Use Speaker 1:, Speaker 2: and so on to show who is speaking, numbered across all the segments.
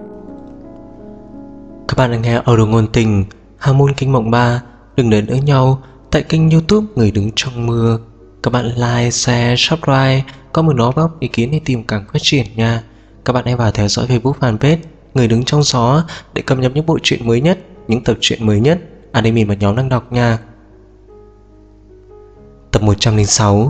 Speaker 1: Các bạn đang nghe audio ngôn tình Hào môn kinh mộng 3. Đừng để lỡ nhau tại kênh YouTube Người Đứng Trong Mưa. Các bạn like, share, subscribe, có một nó góp ý kiến để tìm càng phát triển nha. Các bạn hãy vào theo dõi Facebook fanpage Người Đứng Trong Gió để cập nhật những bộ truyện mới nhất, những tập truyện mới nhất admin và nhóm đang đọc nha. Tập 106.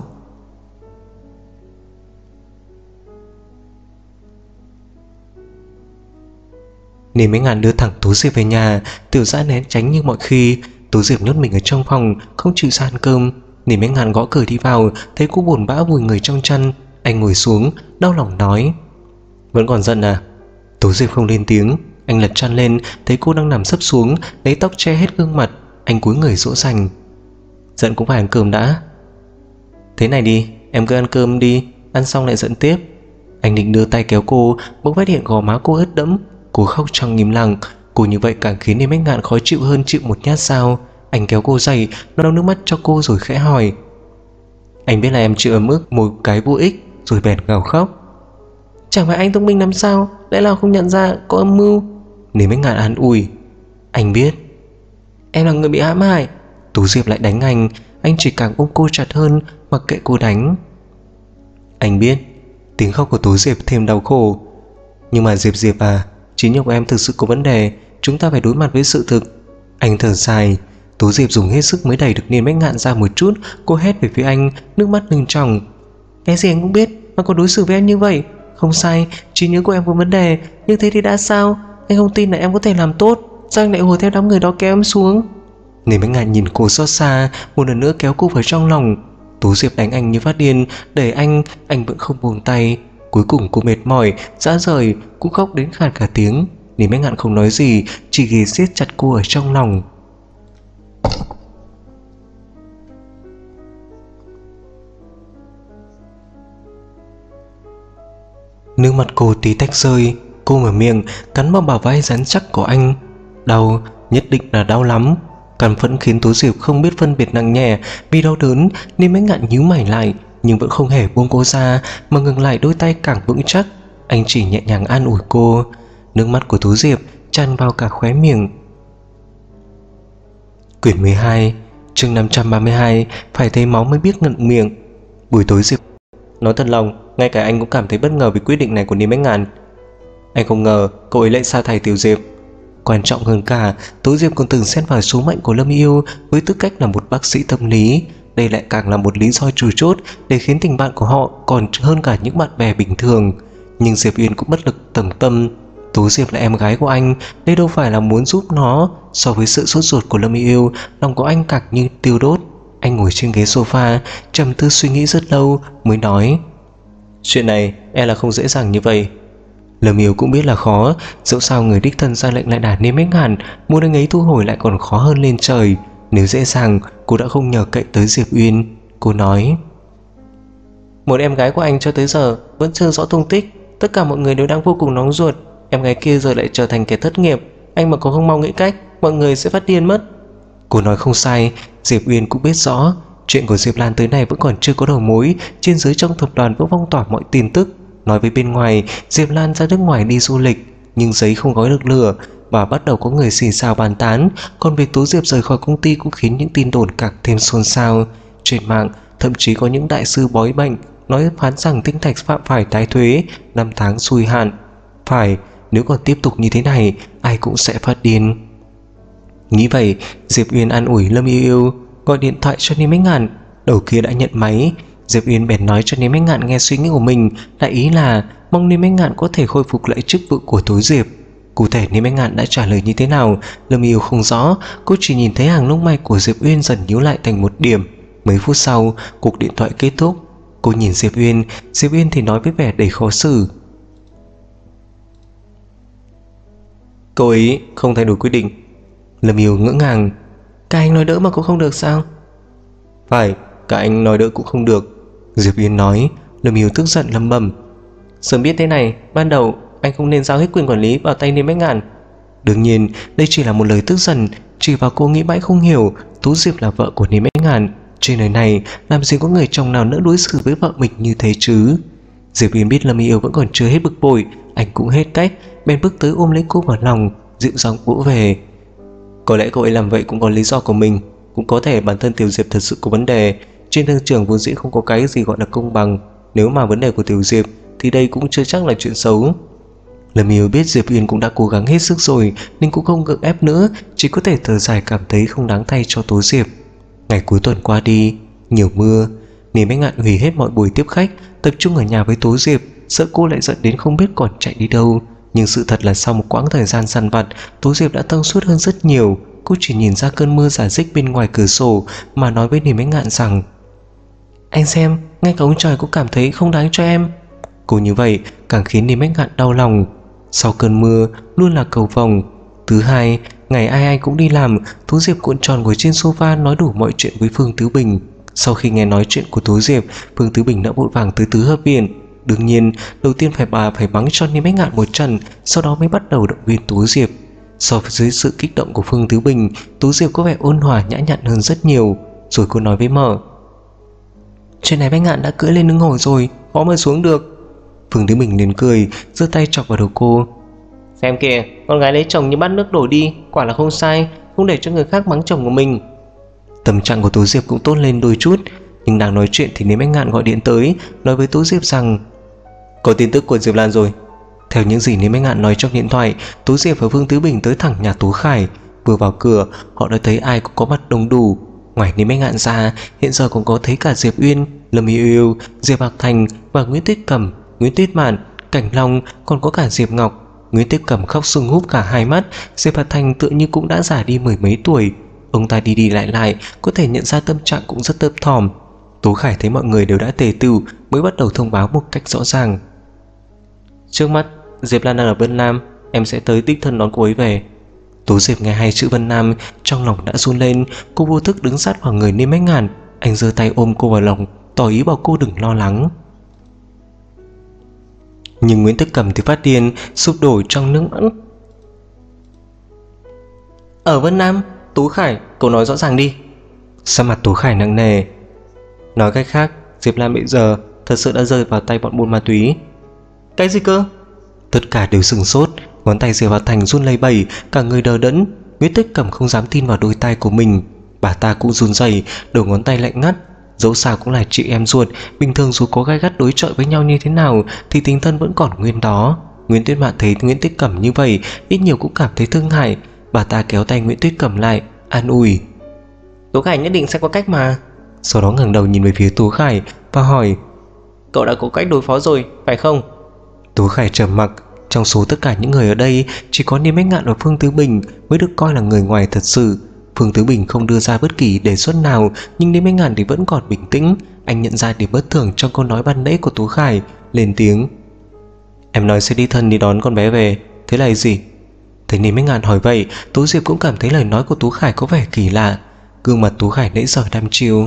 Speaker 1: Nên mấy ngàn đưa thẳng Tú Diệp về nhà. Tiểu Dã né tránh như mọi khi. Tú Diệp nhốt mình ở trong phòng, không chịu ra ăn cơm. Nên mấy ngàn gõ cửa đi vào, thấy cô buồn bã vùi người trong chăn. Anh ngồi xuống, đau lòng nói: "Vẫn còn giận à?" Tú Diệp không lên tiếng. Anh lật chăn lên, thấy cô đang nằm sấp xuống, lấy tóc che hết gương mặt. Anh cúi người dỗ dành: "Giận cũng phải ăn cơm đã. Thế này đi, em cứ ăn cơm đi, ăn xong lại giận tiếp." Anh định đưa tay kéo cô, bỗng phát hiện gò má cô ướt đẫm. Cô khóc trong im lặng. Cô như vậy càng khiến Mấy Ngạn khó chịu hơn chịu một nhát dao. Anh kéo cô dậy, lau nước mắt cho cô rồi khẽ hỏi: "Anh biết là em chịu ấm ức một cái vô ích." Rồi bèn gào khóc: "Chẳng phải anh thông minh làm sao, lẽ nào không nhận ra có âm mưu?" Mấy Ngạn an ủi: "Anh biết." "Em là người bị hãm hại." Tú Diệp lại đánh anh. Anh chỉ càng ôm cô chặt hơn, mặc kệ cô đánh. Anh biết. Tiếng khóc của Tú Diệp thêm đau khổ. "Nhưng mà Diệp à, trí nhớ của em thực sự có vấn đề. Chúng ta phải đối mặt với sự thực." Anh thở dài. Tú Diệp dùng hết sức mới đẩy được Mấy Ngạn ra một chút. Cô hét về phía anh, nước mắt lưng tròng: "Cái gì anh cũng biết mà còn đối xử với em như vậy? Không sai, trí nhớ của em có vấn đề, nhưng thế thì đã sao? Anh không tin là em có thể làm tốt. Sao anh lại hùa theo đám người đó kéo em xuống?" Mấy Ngạn nhìn cô xót xa, một lần nữa kéo cô vào trong lòng. Tú Diệp đánh anh như phát điên, đẩy anh vẫn không buông tay. Cuối cùng cô mệt mỏi, rã rời, cũng khóc đến khàn cả tiếng. Mấy Ngạn không nói gì, chỉ ghì siết chặt cô ở trong lòng. Nước mắt cô tí tách rơi. Cô mở miệng cắn vào bả vai rắn chắc của anh. Đau, nhất định là đau lắm. Căm phẫn khiến Tú Diệp không biết phân biệt nặng nhẹ. Vì đau đớn nên Mấy Ngạn nhíu mày lại, nhưng vẫn không hề buông cô ra, mà ngừng lại đôi tay càng vững chắc. Anh chỉ nhẹ nhàng an ủi cô. Nước mắt của Tú Diệp tràn vào cả khóe miệng. Quyển 12, chương 532. Phải thấy máu mới biết ngậm miệng. Buổi tối Diệp nói thật lòng, ngay cả anh cũng cảm thấy bất ngờ vì quyết định này của Mấy Ngạn. Anh không ngờ cậu ấy lại sa thải Tiểu Diệp. Quan trọng hơn cả, Tú Diệp còn từng xen vào số mệnh của Lâm Yêu với tư cách là một bác sĩ tâm lý. Đây lại càng là một lý do chủ chốt để khiến tình bạn của họ còn hơn cả những bạn bè bình thường. Nhưng Diệp Uyên cũng bất lực tầng tâm. Tú Diệp là em gái của anh, đây đâu phải là muốn giúp nó. So với sự sốt ruột của Lâm Yêu, lòng của anh càng như tiêu đốt. Anh ngồi trên ghế sofa, trầm tư suy nghĩ rất lâu mới nói: "Chuyện này e là không dễ dàng như vậy." Lâm Yêu cũng biết là khó, dẫu sao người đích thân ra lệnh lại đả Mấy Ngạn, muốn anh ấy thu hồi lại còn khó hơn lên trời. Nếu dễ dàng, cô đã không nhờ cậy tới Diệp Uyên. Cô nói: "Một em gái của anh cho tới giờ vẫn chưa rõ tung tích. Tất cả mọi người đều đang vô cùng nóng ruột. Em gái kia giờ lại trở thành kẻ thất nghiệp. Anh mà có không mau nghĩ cách, mọi người sẽ phát điên mất." Cô nói không sai. Diệp Uyên cũng biết rõ chuyện của Diệp Lan tới nay vẫn còn chưa có đầu mối. Trên dưới trong tập đoàn vẫn phong tỏa mọi tin tức. Nói với bên ngoài, Diệp Lan ra nước ngoài đi du lịch, nhưng giấy không gói được lửa, và bắt đầu có người xì xào bàn tán. Còn việc Tú Diệp rời khỏi công ty cũng khiến những tin đồn càng thêm xôn xao. Trên mạng thậm chí có những đại sư bói bệnh nói phán rằng Tinh Thạch phạm phải tái thuế, 5 tháng xui hạn. Phải, nếu còn tiếp tục như thế này, ai cũng sẽ phát điên. Nghĩ vậy, Diệp Uyên an ủi Lâm Yêu, gọi điện thoại cho Mấy Ngạn. Đầu kia đã nhận máy. Diệp Uyên bèn nói cho Mấy Ngạn nghe suy nghĩ của mình, đại ý là mong Mấy Ngạn có thể khôi phục lại chức vụ của Tú Diệp. Cụ thể Mấy Ngạn đã trả lời như thế nào, Lâm Yêu không rõ. Cô chỉ nhìn thấy hàng lông mày của Diệp Uyên dần nhíu lại thành một điểm. Mấy phút sau, cuộc điện thoại kết thúc. Cô nhìn Diệp Uyên thì nói với vẻ đầy khó xử: "Cô ấy không thay đổi quyết định." Lâm Yêu ngỡ ngàng: "Cả anh nói đỡ mà cũng không được sao?" "Phải, cả anh nói đỡ cũng không được." Diệp Uyên nói. Lâm Yêu tức giận lẩm bẩm: "Sớm biết thế này, ban đầu anh không nên giao hết quyền quản lý vào tay Mấy Ngạn." Đương nhiên đây chỉ là một lời tức giận, chỉ vào cô nghĩ mãi không hiểu. Tú Diệp là vợ của Mấy Ngạn. Trên đời này làm gì có người chồng nào nỡ đối xử với vợ mình như thế chứ. Diệp Uyên biết Lâm Yêu vẫn còn chưa hết bực bội, anh cũng hết cách, bèn bước tới ôm lấy cô vào lòng, dịu dàng vỗ về. Có lẽ cô ấy làm vậy cũng có lý do của mình, cũng có thể bản thân Tiểu Diệp thật sự có vấn đề. Trên thương trường vốn dĩ không có cái gì gọi là công bằng, nếu mà vấn đề của Tiểu Diệp thì đây cũng chưa chắc là chuyện xấu. Lâm Yêu biết Diệp Uyên cũng đã cố gắng hết sức rồi nên cũng không gượng ép nữa, chỉ có thể thở dài cảm thấy không đáng thay cho Tố Diệp. Ngày cuối tuần qua đi, nhiều mưa, Niềm Ánh Ngạn hủy hết mọi buổi tiếp khách, tập trung ở nhà với Tố Diệp, sợ cô lại giận đến không biết còn chạy đi đâu. Nhưng sự thật là sau một quãng thời gian săn vặt, Tố Diệp đã thông suốt hơn rất nhiều. Cô chỉ nhìn ra cơn mưa rả rích bên ngoài cửa sổ mà nói với Niềm Ánh Ngạn rằng: "Anh xem, ngay cả ông trời cũng cảm thấy không đáng cho em." Cô như vậy càng khiến Niềm Ánh Ngạn đau lòng. Sau cơn mưa luôn là cầu vồng. Thứ hai, ngày ai ai cũng đi làm, Tố Diệp cuộn tròn ngồi trên sofa nói đủ mọi chuyện với Phương Tứ Bình. Sau khi nghe nói chuyện của Tố Diệp, Phương Tứ Bình đã vội vàng tới tứ hợp viện. Đương nhiên, đầu tiên bà phải mắng cho Niềm Ánh Ngạn một trận, sau đó mới bắt đầu động viên Tố Diệp. So với dưới sự kích động của Phương Tứ Bình, Tố Diệp có vẻ ôn hòa nhã nhặn hơn rất nhiều. Rồi cô nói với Mở: "Chuyện này Ánh Ngạn đã cưỡi lên lưng hổ rồi, khó mà xuống được." Phương Tứ Bình liền cười, giơ tay chọc vào đầu cô: "Xem kìa, con gái lấy chồng như bát nước đổ đi, quả là không sai, không để cho người khác mắng chồng của mình." Tâm trạng của Tố Diệp cũng tốt lên đôi chút, nhưng đang nói chuyện thì Niềm Ánh Ngạn gọi điện tới, nói với Tố Diệp rằng có tin tức của Diệp Lan rồi. Theo những gì Niềm Ánh Ngạn nói trong điện thoại, Tố Diệp và Phương Tứ Bình tới thẳng nhà Tố Khải. Vừa vào cửa, họ đã thấy ai cũng có mặt đông đủ. Ngoài Niềm Ánh Ngạn ra, hiện giờ còn có thấy cả Diệp Uyên, Lâm Yêu, Diệp Hạc Thành và Nguyễn Tuyết Cẩm, Nguyễn Tuyết Mạn, Cảnh Long, còn có cả Diệp Ngọc. Nguyễn Tuyết Cẩm khóc sưng húp cả hai mắt, Diệp Hạc Thành tựa như cũng đã già đi mười mấy tuổi. Ông ta đi đi lại, có thể nhận ra tâm trạng cũng rất thấp thỏm. Tố Khải thấy mọi người đều đã tề tựu, mới bắt đầu thông báo một cách rõ ràng: "Trước mắt, Diệp Lan đang ở Vân Nam, em sẽ tới đích thân đón cô ấy về." Tố Diệp nghe hai chữ Vân Nam, trong lòng đã run lên. Cô vô thức đứng sát vào người Niềm Ánh Ngạn. Anh giơ tay ôm cô vào lòng, tỏ ý bảo cô đừng lo lắng. Nhưng Nguyễn Tuyết Cẩm thì phát điên, sụp đổ trong nước mắt. "Ở Vân Nam? Tố Khải, cậu nói rõ ràng đi." Sắc mặt Tố Khải nặng nề. "Nói cách khác, Diệp Lan bây giờ thật sự đã rơi vào tay bọn buôn ma túy." "Cái gì cơ?" Tất cả đều sửng sốt, ngón tay Diệp Hạc Thành run lẩy bẩy, cả người đờ đẫn. Nguyễn Tuyết Cẩm không dám tin vào đôi tai của mình. Bà ta cũng run rẩy, đầu ngón tay lạnh ngắt. Dẫu sao cũng là chị em ruột, bình thường dù có gai gắt đối chọi với nhau như thế nào thì tình thân vẫn còn nguyên đó. Nguyễn Tuyết Mạn thấy Nguyễn Tuyết Cẩm như vậy, ít nhiều cũng cảm thấy thương hại. Bà ta kéo tay Nguyễn Tuyết Cẩm lại, an ủi: "Tố Khải nhất định sẽ có cách mà." Sau đó ngẩng đầu nhìn về phía Tố Khải và hỏi: "Cậu đã có cách đối phó rồi, phải không?" Tố Khải trầm mặc. Trong số tất cả những người ở đây, chỉ có Niềm Ánh Ngạn và Phương Tứ Bình mới được coi là người ngoài thật sự. Phương Tứ Bình không đưa ra bất kỳ đề xuất nào, nhưng Niềm Ánh Ngạn thì vẫn còn bình tĩnh. Anh nhận ra điểm bất thường trong câu nói ban nãy của Tố Khải, lên tiếng: "Em nói sẽ đi thân đi đón con bé về, thế là gì?" Thấy Niềm Ánh Ngạn hỏi vậy, Tố Diệp cũng cảm thấy lời nói của Tố Khải có vẻ kỳ lạ. Gương mặt Tố Khải nãy giờ đăm chiêu: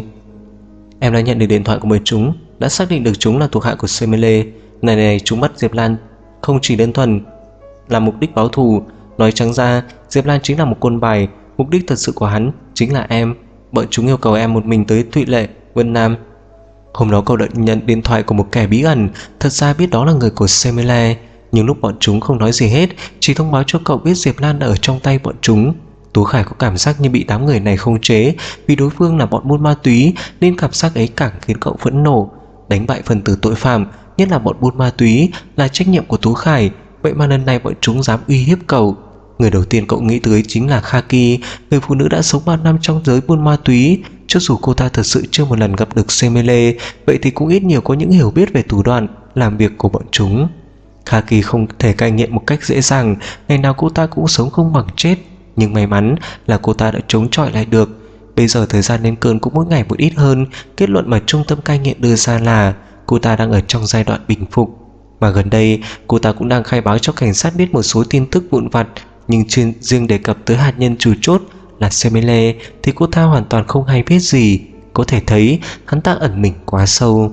Speaker 1: "Em đã nhận được điện thoại của bọn chúng, đã xác định được chúng là thuộc hạ của Semele. Này, chúng bắt Diệp Lan không chỉ đơn thuần là mục đích báo thù. Nói trắng ra, Diệp Lan chính là một côn bài, mục đích thật sự của hắn chính là em. Bọn chúng yêu cầu em một mình tới Thụy Lệ, Vân Nam." Hôm đó cậu đã nhận điện thoại của một kẻ bí ẩn, thật ra biết đó là người của Semele. Nhưng lúc bọn chúng không nói gì hết, chỉ thông báo cho cậu biết Diệp Lan đã ở trong tay bọn chúng. Tố Khải có cảm giác như bị đám người này khống chế, vì đối phương là bọn buôn ma túy nên cảm giác ấy càng khiến cậu phẫn nộ. Đánh bại phần tử tội phạm, nhất là bọn buôn ma túy, là trách nhiệm của Tố Khải, vậy mà lần này bọn chúng dám uy hiếp cậu. Người đầu tiên cậu nghĩ tới chính là Khaki, người phụ nữ đã sống 3 năm trong giới buôn ma túy. Cho dù cô ta thật sự chưa một lần gặp được Semele, vậy thì cũng ít nhiều có những hiểu biết về thủ đoạn làm việc của bọn chúng. Khaki không thể cai nghiện một cách dễ dàng, ngày nào cô ta cũng sống không bằng chết. Nhưng may mắn là cô ta đã chống chọi lại được. Bây giờ thời gian lên cơn cũng mỗi ngày một ít hơn. Kết luận mà trung tâm cai nghiện đưa ra là cô ta đang ở trong giai đoạn bình phục. Mà gần đây cô ta cũng đang khai báo cho cảnh sát biết một số tin tức vụn vặt, nhưng riêng đề cập tới hạt nhân chủ chốt là Semele thì cô ta hoàn toàn không hay biết gì. Có thể thấy hắn ta ẩn mình quá sâu.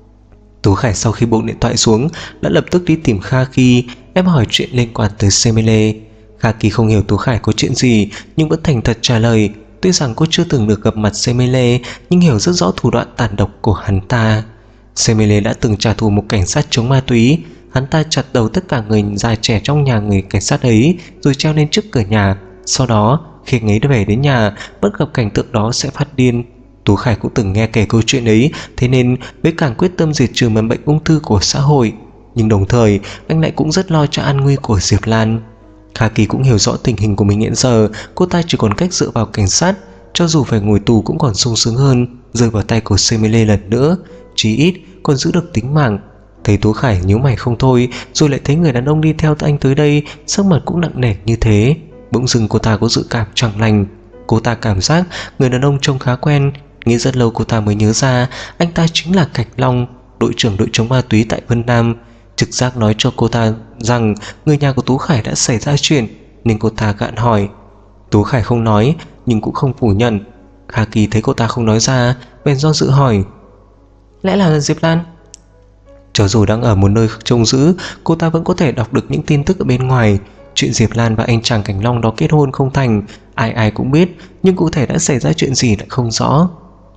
Speaker 1: Tố Khải sau khi buông điện thoại xuống đã lập tức đi tìm Khaki, em hỏi chuyện liên quan tới Semele. Khaki không hiểu Tố Khải có chuyện gì nhưng vẫn thành thật trả lời. Tuy rằng cô chưa từng được gặp mặt Semele nhưng hiểu rất rõ thủ đoạn tàn độc của hắn ta. Semele đã từng trả thù một cảnh sát chống ma túy. Hắn ta chặt đầu tất cả người già trẻ trong nhà người cảnh sát ấy rồi treo lên trước cửa nhà. Sau đó khi anh ấy về đến nhà bất gặp cảnh tượng đó sẽ phát điên. Tú Khải cũng từng nghe kể câu chuyện ấy, thế nên mới càng quyết tâm diệt trừ mầm bệnh ung thư của xã hội. Nhưng đồng thời anh lại cũng rất lo cho an nguy của Diệp Lan. Kaki cũng hiểu rõ tình hình của mình hiện giờ, cô ta chỉ còn cách dựa vào cảnh sát. Cho dù phải ngồi tù cũng còn sung sướng hơn rơi vào tay của Semele lần nữa, chí ít còn giữ được tính mạng. Thấy Tú Khải nhíu mày không thôi, rồi lại thấy người đàn ông đi theo anh tới đây, sắc mặt cũng nặng nề như thế. Bỗng dưng cô ta có dự cảm chẳng lành. Cô ta cảm giác người đàn ông trông khá quen. Nghĩ rất lâu cô ta mới nhớ ra anh ta chính là Cảnh Long, đội trưởng đội chống ma túy tại Vân Nam. Trực giác nói cho cô ta rằng người nhà của Tú Khải đã xảy ra chuyện, nên cô ta gạn hỏi. Tú Khải không nói nhưng cũng không phủ nhận. Kaki thấy cô ta không nói ra bèn do dự hỏi, lẽ là Diệp Lan? Cho dù đang ở một nơi trông giữ, cô ta vẫn có thể đọc được những tin tức ở bên ngoài. Chuyện Diệp Lan và anh chàng Cảnh Long đó kết hôn không thành, ai ai cũng biết, nhưng cụ thể đã xảy ra chuyện gì lại không rõ.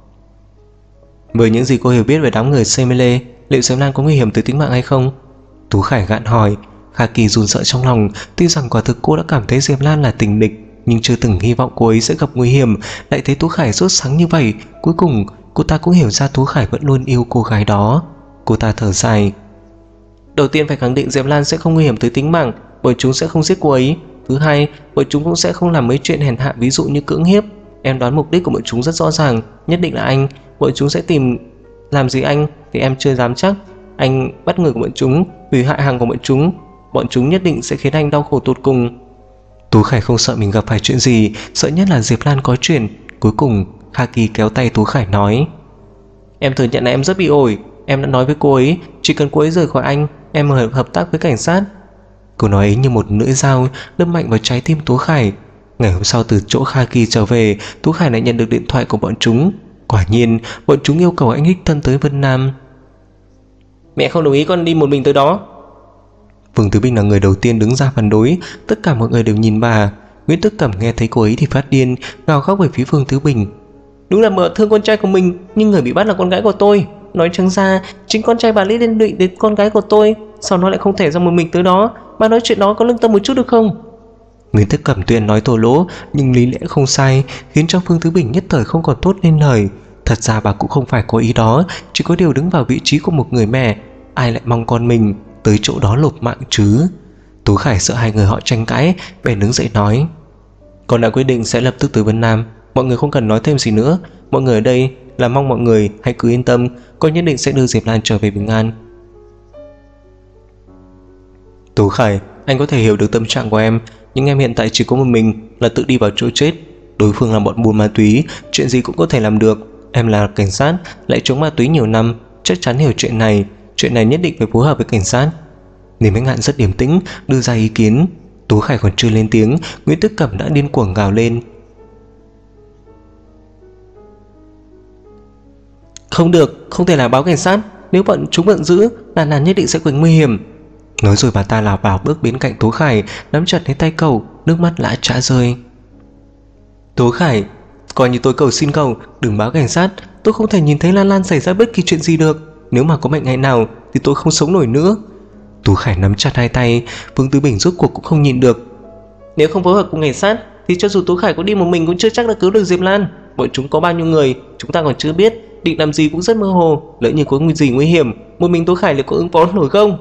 Speaker 1: Với những gì cô hiểu biết về đám người Semele, liệu Diệp Lan có nguy hiểm tới tính mạng hay không? Tú Khải gạn hỏi. Kaki run sợ trong lòng. Tuy rằng quả thực cô đã cảm thấy Diệp Lan là tình địch, nhưng chưa từng hy vọng cô ấy sẽ gặp nguy hiểm. Lại thấy Tú Khải sốt sắng như vậy, cuối cùng cô ta cũng hiểu ra Tú Khải vẫn luôn yêu cô gái đó. Cô ta thở dài. Đầu tiên phải khẳng định Diệp Lan sẽ không nguy hiểm tới tính mạng, bởi chúng sẽ không giết cô ấy. Thứ hai, bởi chúng cũng sẽ không làm mấy chuyện hèn hạ, ví dụ như cưỡng hiếp. Em đoán mục đích của bọn chúng rất rõ ràng, nhất định là anh. Bọn chúng sẽ tìm làm gì anh thì em chưa dám chắc. Anh bắt người của bọn chúng, hủy hại hàng của bọn chúng nhất định sẽ khiến anh đau khổ tột cùng. Tú Khải không sợ mình gặp phải chuyện gì, sợ nhất là Diệp Lan có chuyện. Cuối cùng Kaki kéo tay Tú Khải nói, em thừa nhận là em rất bị ổi. Em đã nói với cô ấy, chỉ cần cô ấy rời khỏi anh, em hợp tác với cảnh sát. Cô nói ấy như một lưỡi dao đâm mạnh vào trái tim Tú Khải. Ngày hôm sau từ chỗ Kaki trở về, Tú Khải lại nhận được điện thoại của bọn chúng. Quả nhiên bọn chúng yêu cầu anh đích thân tới Vân Nam. Mẹ không đồng ý con đi một mình tới đó. Vương Tứ Bình là người đầu tiên đứng ra phản đối. Tất cả mọi người đều nhìn bà. Nguyễn Tức Cẩm nghe thấy cô ấy thì phát điên, gào khóc về phía Vương Tứ Bình. Đúng là mợ thương con trai của mình, nhưng người bị bắt là con gái của tôi. Nói trắng ra, chính con trai bà Lý liên lụy đến con gái của tôi. Sao nó lại không thể ra một mình tới đó? Bà nói chuyện đó có lương tâm một chút được không? Nguyễn Tức Cẩm tuy nói thô lỗ, nhưng lý lẽ không sai, khiến cho Vương Tứ Bình nhất thời không còn tốt nên lời. Thật ra bà cũng không phải có ý đó, chỉ có điều đứng vào vị trí của một người mẹ, ai lại mong con mình tới chỗ đó lột mạng chứ. Tú Khải sợ hai người họ tranh cãi, bèn đứng dậy nói, con đã quyết định sẽ lập tức tới Vân Nam, mọi người không cần nói thêm gì nữa. Mọi người ở đây là mong mọi người hãy cứ yên tâm, con nhất định sẽ đưa Diệp Lan trở về bình an. Tú Khải, anh có thể hiểu được tâm trạng của em, nhưng em hiện tại chỉ có một mình là tự đi vào chỗ chết. Đối phương là bọn buôn ma túy, chuyện gì cũng có thể làm được. Em là cảnh sát, lại chống ma túy nhiều năm, chắc chắn hiểu chuyện này. Chuyện này nhất định phải phối hợp với cảnh sát. Lý Mách Ngạn rất điềm tĩnh đưa ra ý kiến. Tú Khải còn chưa lên tiếng, Nguyễn Tức Cẩm đã điên cuồng gào lên. Không được, không thể là báo cảnh sát. Nếu bọn chúng bận giữ, Lan nhất định sẽ có nguy hiểm. Nói rồi bà ta lảo vào bước bên cạnh Tú Khải, nắm chặt lấy tay cậu, nước mắt lã chã rơi. Tú Khải, coi như tôi cầu xin cậu, đừng báo cảnh sát. Tôi không thể nhìn thấy Lan xảy ra bất kỳ chuyện gì được. Nếu mà có mệnh ngày nào thì tôi không sống nổi nữa. Tú Khải nắm chặt hai tay. Vương Tứ Bình rốt cuộc cũng không nhịn được. Nếu không phối hợp cùng cảnh sát thì cho dù Tú Khải có đi một mình cũng chưa chắc đã cứu được Diệp Lan. Bọn chúng có bao nhiêu người chúng ta còn chưa biết, định làm gì cũng rất mơ hồ. Lỡ như có gì nguy hiểm, một mình Tú Khải liệu có ứng phó nổi không?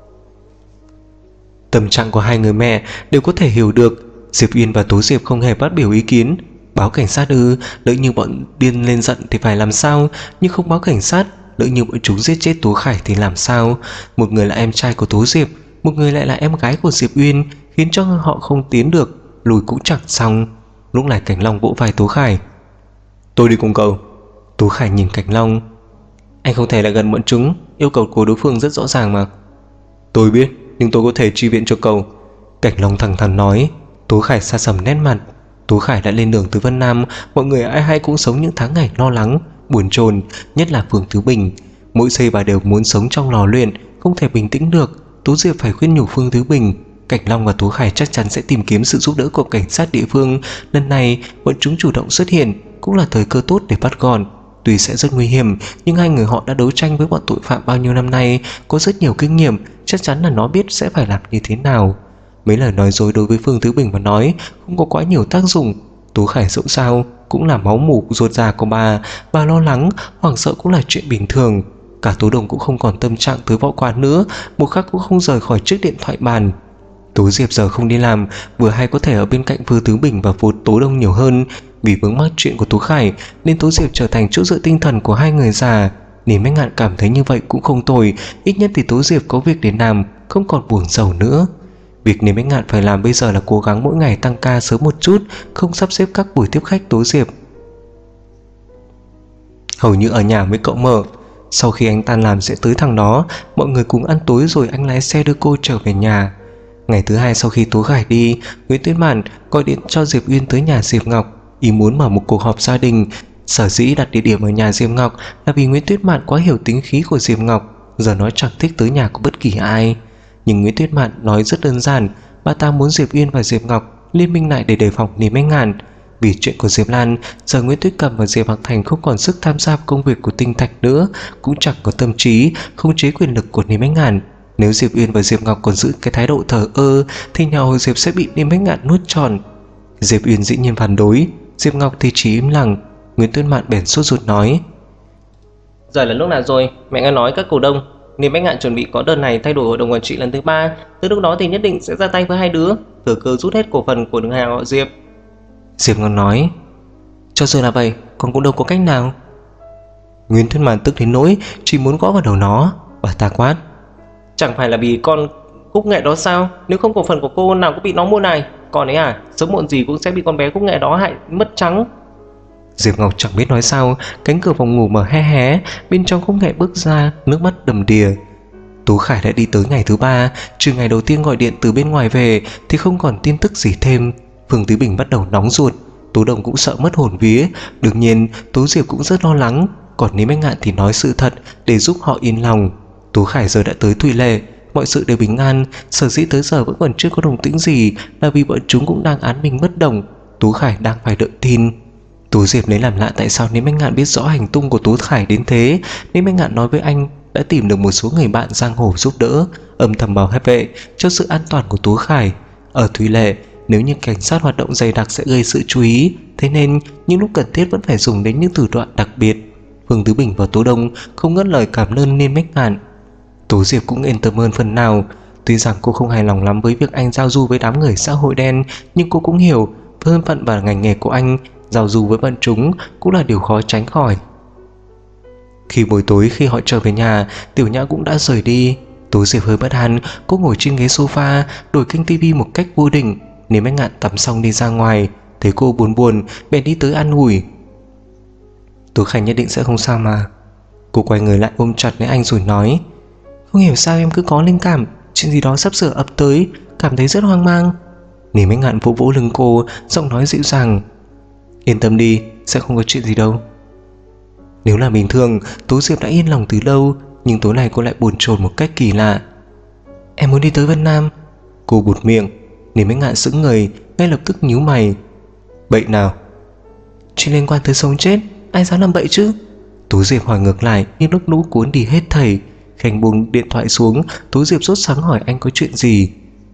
Speaker 1: Tâm trạng của hai người mẹ đều có thể hiểu được. Diệp Uyên và Tố Diệp không hề phát biểu ý kiến. Báo cảnh sát ư? Lỡ như bọn điên lên giận thì phải làm sao? Nhưng không báo cảnh sát, lỡ như bọn chúng giết chết Tú Khải thì làm sao? Một người là em trai của Tố Diệp, một người lại là em gái của Diệp Uyên, khiến cho họ không tiến được, lùi cũng chẳng xong. Lúc này Cảnh Long vỗ vai Tú Khải. Tôi đi cùng cậu. Tú Khải nhìn Cảnh Long. Anh không thể lại gần bọn chúng, yêu cầu của đối phương rất rõ ràng mà. Tôi biết, nhưng tôi có thể chi viện cho cậu. Cảnh Long thẳng thắn nói. Tú Khải xa sầm nét mặt. Tú Khải đã lên đường từ Vân Nam, mọi người ai hay cũng sống những tháng ngày lo lắng, buồn chồn, nhất là Phương Tứ Bình. Mỗi giây bà đều muốn sống trong lò luyện, không thể bình tĩnh được. Tú Diệp phải khuyên nhủ Phương Tứ Bình. Cảnh Long và Tú Khải chắc chắn sẽ tìm kiếm sự giúp đỡ của cảnh sát địa phương. Lần này bọn chúng chủ động xuất hiện cũng là thời cơ tốt để bắt gọn. Tuy sẽ rất nguy hiểm, nhưng hai người họ đã đấu tranh với bọn tội phạm bao nhiêu năm nay, có rất nhiều kinh nghiệm, chắc chắn là nó biết sẽ phải làm như thế nào. Mấy lời nói dối đối với Phương Thứ Bình mà nói không có quá nhiều tác dụng. Tú Khải dẫu sao cũng là máu mủ ruột già của bà lo lắng, hoảng sợ cũng là chuyện bình thường. Cả Tú Đồng cũng không còn tâm trạng tới võ quán nữa, một khắc cũng không rời khỏi chiếc điện thoại bàn. Tú Diệp giờ không đi làm, vừa hay có thể ở bên cạnh Phương Thứ Bình và Tú Đông nhiều hơn. Vì vướng mắc chuyện của Tú Khải nên Tú Diệp trở thành chỗ dựa tinh thần của hai người già. Nên Bách Ngạn cảm thấy như vậy cũng không tồi, ít nhất thì Tú Diệp có việc để làm, không còn buồn rầu nữa. Việc Nên Bách Ngạn phải làm bây giờ là cố gắng mỗi ngày tăng ca sớm một chút, không sắp xếp các buổi tiếp khách Tú Diệp. Hầu như ở nhà với cậu Mở. Sau khi anh tan làm sẽ tới thằng đó, mọi người cùng ăn tối rồi anh lái xe đưa cô trở về nhà. Ngày thứ hai sau khi Tú Khải đi, Nguyễn Tuyết Mạn gọi điện cho Diệp Uyên tới nhà Diệp Ngọc, ý muốn mở một cuộc họp gia đình. Sở dĩ đặt địa điểm ở nhà Diệp Ngọc là vì Nguyễn Tuyết Mạn quá hiểu tính khí của Diệp Ngọc, giờ nó chẳng thích tới nhà của bất kỳ ai. Nhưng Nguyễn Tuyết Mạn nói rất đơn giản, bà ta muốn Diệp Uyên và Diệp Ngọc liên minh lại để đề phòng Lý Bách Ngạn. Vì chuyện của Diệp Lan, giờ Nguyễn Tuyết Cẩm và Diệp Hạc Thành không còn sức tham gia công việc của Tinh Thạch nữa, cũng chẳng có tâm trí khống chế quyền lực của Lý Bách Ngạn. Nếu Diệp Uyên và Diệp Ngọc còn giữ cái thái độ thờ ơ thì nhà họ Diệp sẽ bị Lý Bách Ngạn nuốt trọn. Diệp Uyên dĩ nhiên phản đối, Diệp Ngọc thì chỉ im lặng. Nguyễn Tuyết Mạn bèn sốt ruột nói:
Speaker 2: Giờ là lúc nào rồi? Mẹ nghe nói các cổ đông Lý Bách Ngạn chuẩn bị có đợt này thay đổi hội đồng quản trị lần thứ 3, tới lúc đó thì nhất định sẽ ra tay với hai đứa, thừa cơ rút hết cổ phần của nhà họ Diệp.
Speaker 1: Diệp Ngọc nói: Cho dù là vậy, con cũng đâu có cách nào. Nguyễn Tuyết Mạn tức đến nỗi chỉ muốn gõ vào đầu nó. Bà ta quát:
Speaker 2: Chẳng phải là vì con Cúc Nghệ đó sao? Nếu không cổ phần của cô nào cũng bị nó mua này. Còn ấy à, sớm muộn gì cũng sẽ bị con bé Cúc Nghệ đó hại mất trắng.
Speaker 1: Diệp Ngọc chẳng biết nói sao, cánh cửa phòng ngủ mở hé hé, bên trong Cúc Nghệ bước ra, nước mắt đầm đìa. Tú Khải đã đi tới ngày thứ 3, trừ ngày đầu tiên gọi điện từ bên ngoài về thì không còn tin tức gì thêm. Phương Tứ Bình bắt đầu nóng ruột, Tú Đồng cũng sợ mất hồn vía. Đương nhiên Tú Diệp cũng rất lo lắng, còn Lý Bách Ngạn thì nói sự thật để giúp họ yên lòng. Tú Khải giờ đã tới Thủy Lệ, mọi sự đều bình an. Sở dĩ tới giờ vẫn còn chưa có động tĩnh gì là vì bọn chúng cũng đang án mình bất động. Tú Khải đang phải đợi tin. Tú Diệp lấy làm lạ tại sao Lý Bách Ngạn biết rõ hành tung của Tú Khải đến thế. Lý Bách Ngạn nói với anh đã tìm được một số người bạn giang hồ giúp đỡ, âm thầm bảo vệ cho sự an toàn của Tú Khải. Ở Thủy Lệ, nếu như cảnh sát hoạt động dày đặc sẽ gây sự chú ý, thế nên những lúc cần thiết vẫn phải dùng đến những thủ đoạn đặc biệt. Phương Tứ Bình và Tú Đông không ngớt lời cảm ơn Lý Bách Ngạn. Tú Diệp cũng yên tâm hơn phần nào. Tuy rằng cô không hài lòng lắm với việc anh giao du với đám người xã hội đen, nhưng cô cũng hiểu thân phận và ngành nghề của anh, giao du với bọn chúng cũng là điều khó tránh khỏi. Khi buổi tối khi họ trở về nhà, Tiểu Nhã cũng đã rời đi. Tú Diệp hơi bất an, cô ngồi trên ghế sofa đổi kênh tivi một cách vô định. Nếu Bách Ngạn tắm xong đi ra ngoài, thấy cô buồn buồn bèn đi tới an ủi: Tú Khải nhất định sẽ không sao mà. Cô quay người lại ôm chặt lấy anh rồi nói: Không hiểu sao em cứ có linh cảm chuyện gì đó sắp sửa ập tới, cảm thấy rất hoang mang. Nếu Bách Ngạn vỗ vỗ lưng cô, giọng nói dịu dàng: Yên tâm đi, sẽ không có chuyện gì đâu. Nếu là bình thường, Tú Diệp đã yên lòng từ lâu, nhưng tối nay cô lại bồn chồn một cách kỳ lạ. Em muốn đi tới Vân Nam. Cô buột miệng. Nếu Bách Ngạn sững người, ngay lập tức nhíu mày. Bậy nào? Chuyện liên quan tới sống chết, ai dám làm bậy chứ? Tú Diệp hỏi ngược lại, nhưng nước lũ cuốn đi hết thảy. Khanh buông điện thoại xuống, Tú Diệp sốt sắng hỏi anh có chuyện gì.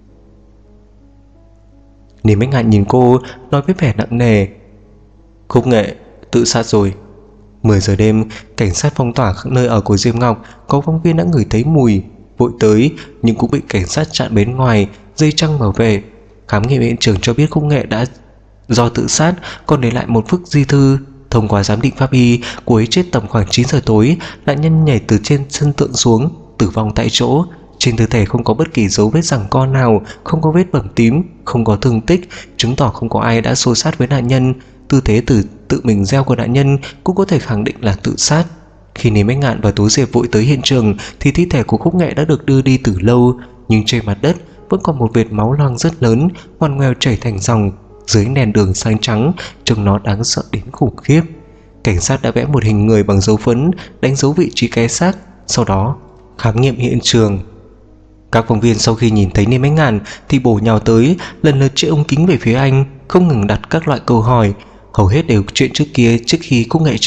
Speaker 1: Nếu Bách Ngạn nhìn cô, nói với vẻ nặng nề: Khúc Nghệ tự sát rồi. 10 giờ đêm, cảnh sát phong tỏa nơi ở của Diệp Ngọc. Có phóng viên đã ngửi thấy mùi, vội tới nhưng cũng bị cảnh sát chặn bên ngoài, dây chăng bảo vệ. Khám nghiệm hiện trường cho biết Khúc Nghệ đã do tự sát, còn để lại một bức di thư. Thông qua giám định pháp y, cô ấy chết tầm khoảng 9 giờ tối. Nạn nhân nhảy từ trên sân thượng xuống, tử vong tại chỗ. Trên cơ thể không có bất kỳ dấu vết giằng co nào, không có vết bầm tím, không có thương tích, chứng tỏ không có ai đã xô sát với nạn nhân. Tư thế tự mình gieo của nạn nhân cũng có thể khẳng định là tự sát. Khi Lý Bách Ngạn và Tú Diệp vội tới hiện trường thì thi thể của Khúc Nghệ đã được đưa đi từ lâu, nhưng trên mặt đất vẫn còn một vệt máu loang rất lớn, ngoằn ngoèo chảy thành dòng. Dưới đèn đường sáng trắng, trông nó đáng sợ đến khủng khiếp. Cảnh sát đã vẽ một hình người bằng dấu phấn, đánh dấu vị trí cái xác, sau đó khám nghiệm hiện trường. Các phóng viên sau khi nhìn thấy Lý Bách Ngạn thì bổ nhào tới, lần lượt chĩa ống kính về phía anh, không ngừng đặt các loại câu hỏi, hầu hết đều chuyện trước kia, trước khi Khúc Nghệ chết.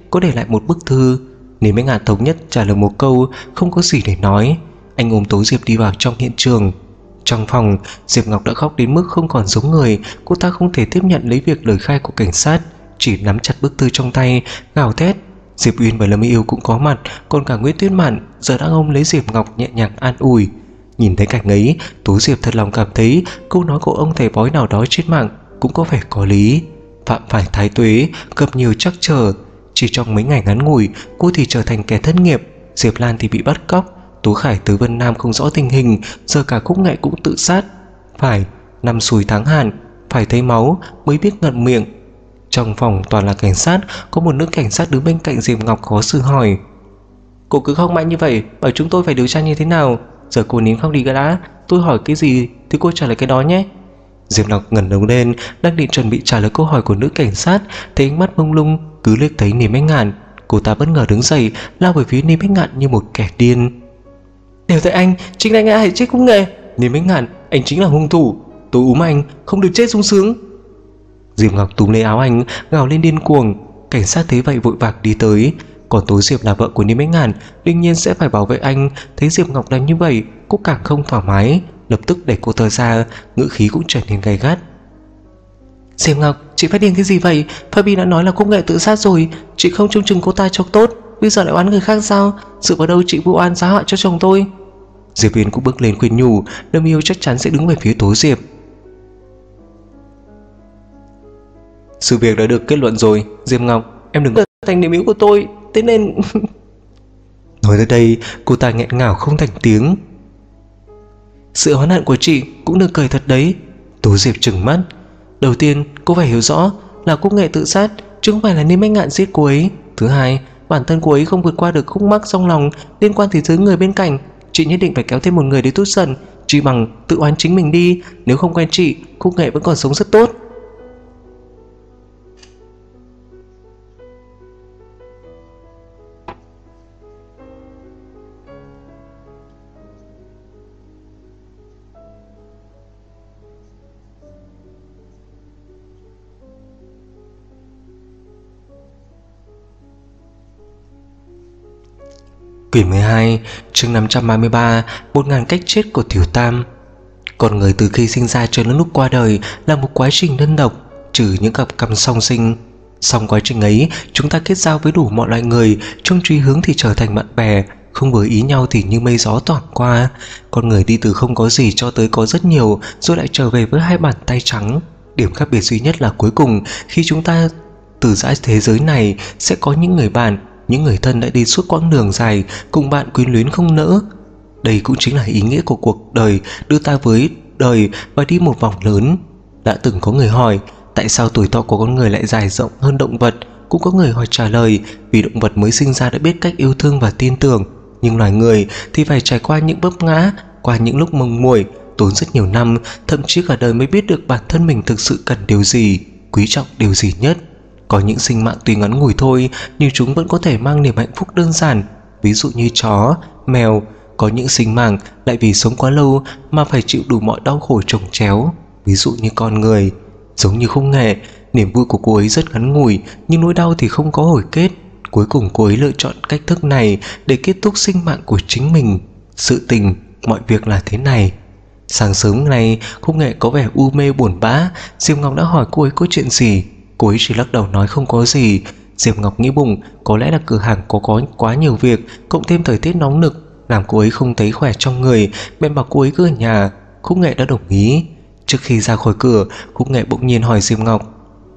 Speaker 1: có để lại một bức thư. Niềm Bách Ngạn thống nhất trả lời một câu, không có gì để nói. Anh ôm Tố Diệp đi vào trong hiện trường. Trong phòng, Diệp Ngọc đã khóc đến mức không còn giống người. Cô ta không thể tiếp nhận lấy việc lời khai của cảnh sát, chỉ nắm chặt bức thư trong tay, gào thét. Diệp Uyên và Lâm Yêu cũng có mặt, còn cả Nguyễn Tuyết Mạn giờ đang ôm lấy Diệp Ngọc nhẹ nhàng an ủi. Nhìn thấy cảnh ấy, Tố Diệp thật lòng cảm thấy câu nói của ông thầy bói nào đó trên mạng cũng có vẻ có lý. Phạm phải thái tuế, gặp nhiều trắc trở. Chỉ trong mấy ngày ngắn ngủi, cô thì trở thành kẻ thất nghiệp, Diệp Lan thì bị bắt cóc, Tú Khải tới Vân Nam không rõ tình hình, giờ cả Khúc Nghệ cũng tự sát. Phải, năm xùi tháng hạn, phải thấy máu mới biết ngậm miệng. Trong phòng toàn là cảnh sát, có một nữ cảnh sát đứng bên cạnh Diệp Ngọc khó xử hỏi: "Cô cứ khóc mãi như vậy, bảo chúng tôi phải điều tra như thế nào? Giờ cô nín khóc đi cái đã, tôi hỏi cái gì thì cô trả lời cái đó nhé." Diệp Ngọc ngẩng đầu lên, đang định chuẩn bị trả lời câu hỏi của nữ cảnh sát, thấy ánh mắt mông lung cứ liếc thấy Niềm Bách Ngạn. Cô ta bất ngờ đứng dậy, lao về phía Niềm Bách Ngạn như một kẻ điên. "Đều tại anh, chính anh đã hại chết Khúc Nghệ. Niềm Bách Ngạn, anh chính là hung thủ. Tôi úm anh, không được chết sung sướng." Diệp Ngọc túm lấy áo anh, gào lên điên cuồng. Cảnh sát thấy vậy vội vàng đi tới. Còn Tố Diệp là vợ của Niềm Bách Ngạn, đương nhiên sẽ phải bảo vệ anh. Thấy Diệp Ngọc làm như vậy, cô càng không thoải mái, lập tức đẩy cô ta ra, ngữ khí cũng trở nên gay gắt. "Diệp Ngọc, chị phát điên cái gì vậy? Fabi đã nói là Khúc Nghệ tự sát rồi, chị không trông chừng cô ta cho tốt, bây giờ lại oán người khác sao? Dựa vào đâu chị vu oan giá họa cho chồng tôi?" Diệp Uyên cũng bước lên khuyên nhủ, Lâm Yêu chắc chắn sẽ đứng về phía Tố Diệp. "Sự việc đã được kết luận rồi, Diệp Ngọc, em đừng thành niềm yếu của tôi, thế nên..." Nói tới đây, cô ta nghẹn ngào không thành tiếng. "Sự oán hận của chị cũng được cười thật đấy." Tố Diệp trừng mắt. "Đầu tiên, cô phải hiểu rõ là Khúc Nghệ tự sát, chứ không phải là Niềm Bách Ngạn giết cô ấy. Thứ hai, bản thân cô ấy không vượt qua được khúc mắc trong lòng liên quan tới giới người bên cạnh. Chị nhất định phải kéo thêm một người để trút giận, chỉ bằng tự oán chính mình đi. Nếu không quen chị, Khúc Nghệ vẫn còn sống rất tốt." Quyển 12, chương 533, 1000 cách chết của Tiểu Tam. Con người từ khi sinh ra cho đến lúc qua đời là một quá trình đơn độc, trừ những cặp cằm song sinh. Xong quá trình ấy, chúng ta kết giao với đủ mọi loại người, trong truy hướng thì trở thành bạn bè, không vừa ý nhau thì như mây gió thoảng qua. Con người đi từ không có gì cho tới có rất nhiều, rồi lại trở về với hai bàn tay trắng. Điểm khác biệt duy nhất là cuối cùng, khi chúng ta từ giã thế giới này, sẽ có những người bạn, những người thân đã đi suốt quãng đường dài cùng bạn quyến luyến không nỡ. Đây cũng chính là ý nghĩa của cuộc đời, đưa ta với đời và đi một vòng lớn. Đã từng có người hỏi tại sao tuổi thọ của con người lại dài rộng hơn động vật, cũng có người hỏi trả lời vì động vật mới sinh ra đã biết cách yêu thương và tin tưởng, nhưng loài người thì phải trải qua những vấp ngã, qua những lúc mông muội, tốn rất nhiều năm, thậm chí cả đời mới biết được bản thân mình thực sự cần điều gì, quý trọng điều gì nhất. Có những sinh mạng tuy ngắn ngủi thôi, nhưng chúng vẫn có thể mang niềm hạnh phúc đơn giản, ví dụ như chó, mèo. Có những sinh mạng lại vì sống quá lâu mà phải chịu đủ mọi đau khổ chồng chéo, ví dụ như con người. Giống như Khúc Nghệ, niềm vui của cô ấy rất ngắn ngủi, nhưng nỗi đau thì không có hồi kết. Cuối cùng cô ấy lựa chọn cách thức này để kết thúc sinh mạng của chính mình. Sự tình, mọi việc là thế này. Sáng sớm nay, Khúc Nghệ có vẻ u mê buồn bã. Diệp Ngọc đã hỏi cô ấy có chuyện gì, cô ấy chỉ lắc đầu nói không có gì. Diệp Ngọc nghĩ bụng có lẽ là cửa hàng có quá nhiều việc, cộng thêm thời tiết nóng nực làm cô ấy không thấy khỏe trong người, bèn bảo cô ấy cứ ở nhà. Khúc Nghệ đã đồng ý. Trước khi ra khỏi cửa, Khúc Nghệ bỗng nhiên hỏi Diệp Ngọc: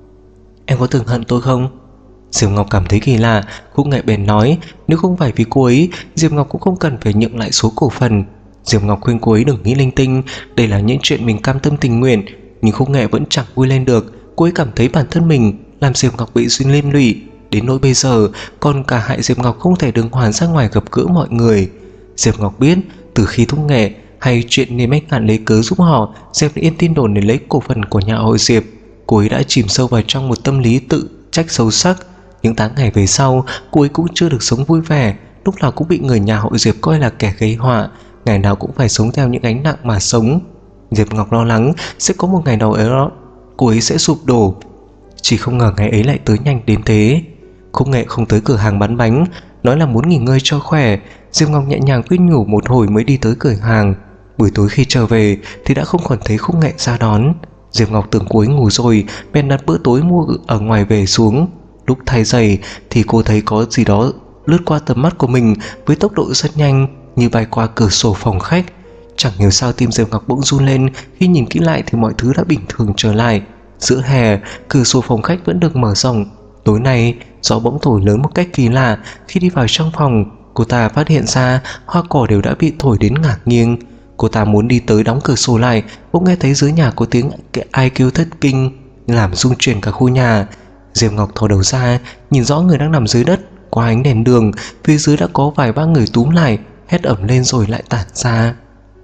Speaker 1: "Em có từng hận tôi không?" Diệp Ngọc cảm thấy kỳ lạ. Khúc Nghệ bèn nói nếu không phải vì cô ấy, Diệp Ngọc cũng không cần phải nhượng lại số cổ phần. Diệp Ngọc khuyên cô ấy đừng nghĩ linh tinh, đây là những chuyện mình cam tâm tình nguyện. Nhưng Khúc Nghệ vẫn chẳng vui lên được. Cô ấy cảm thấy bản thân mình làm Diệp Ngọc bị liên lụy, đến nỗi bây giờ còn cả hại Diệp Ngọc không thể đứng hoàn ra ngoài gặp gỡ mọi người. Diệp Ngọc biết từ khi Khúc Nghệ hay chuyện Niềm Bách Ngạn lấy cớ giúp họ dẹp yên tin đồn để lấy cổ phần của nhà hội Diệp, cô ấy đã chìm sâu vào trong một tâm lý tự trách sâu sắc. Những tháng ngày về sau, cô ấy cũng chưa được sống vui vẻ, lúc nào cũng bị người nhà hội Diệp coi là kẻ gây họa, ngày nào cũng phải sống theo những gánh nặng mà sống. Diệp Ngọc lo lắng sẽ có một ngày nào đó cô ấy sẽ sụp đổ. Chỉ không ngờ ngày ấy lại tới nhanh đến thế. Khúc Nghệ không tới cửa hàng bán bánh, nói là muốn nghỉ ngơi cho khỏe. Diệp Ngọc nhẹ nhàng khuyên nhủ một hồi mới đi tới cửa hàng. Buổi tối khi trở về thì đã không còn thấy Khúc Nghệ ra đón. Diệp Ngọc tưởng cô ấy ngủ rồi, bèn đặt bữa tối mua ở ngoài về xuống. Lúc thay giày thì cô thấy có gì đó lướt qua tầm mắt của mình với tốc độ rất nhanh, như bay qua cửa sổ phòng khách. Chẳng hiểu sao tim Diệp Ngọc bỗng run lên. Khi nhìn kỹ lại thì mọi thứ đã bình thường trở lại. Giữa hè, cửa sổ phòng khách vẫn được mở rộng. Tối nay, gió bỗng thổi lớn một cách kỳ lạ. Khi đi vào trong phòng, cô ta phát hiện ra hoa cỏ đều đã bị thổi đến ngả nghiêng. Cô ta muốn đi tới đóng cửa sổ lại, bỗng nghe thấy dưới nhà có tiếng ai kêu thất kinh, làm rung chuyển cả khu nhà. Diệp Ngọc thò đầu ra, nhìn rõ người đang nằm dưới đất. Qua ánh đèn đường, phía dưới đã có vài ba người túm lại, hét ẩm lên rồi lại tản ra.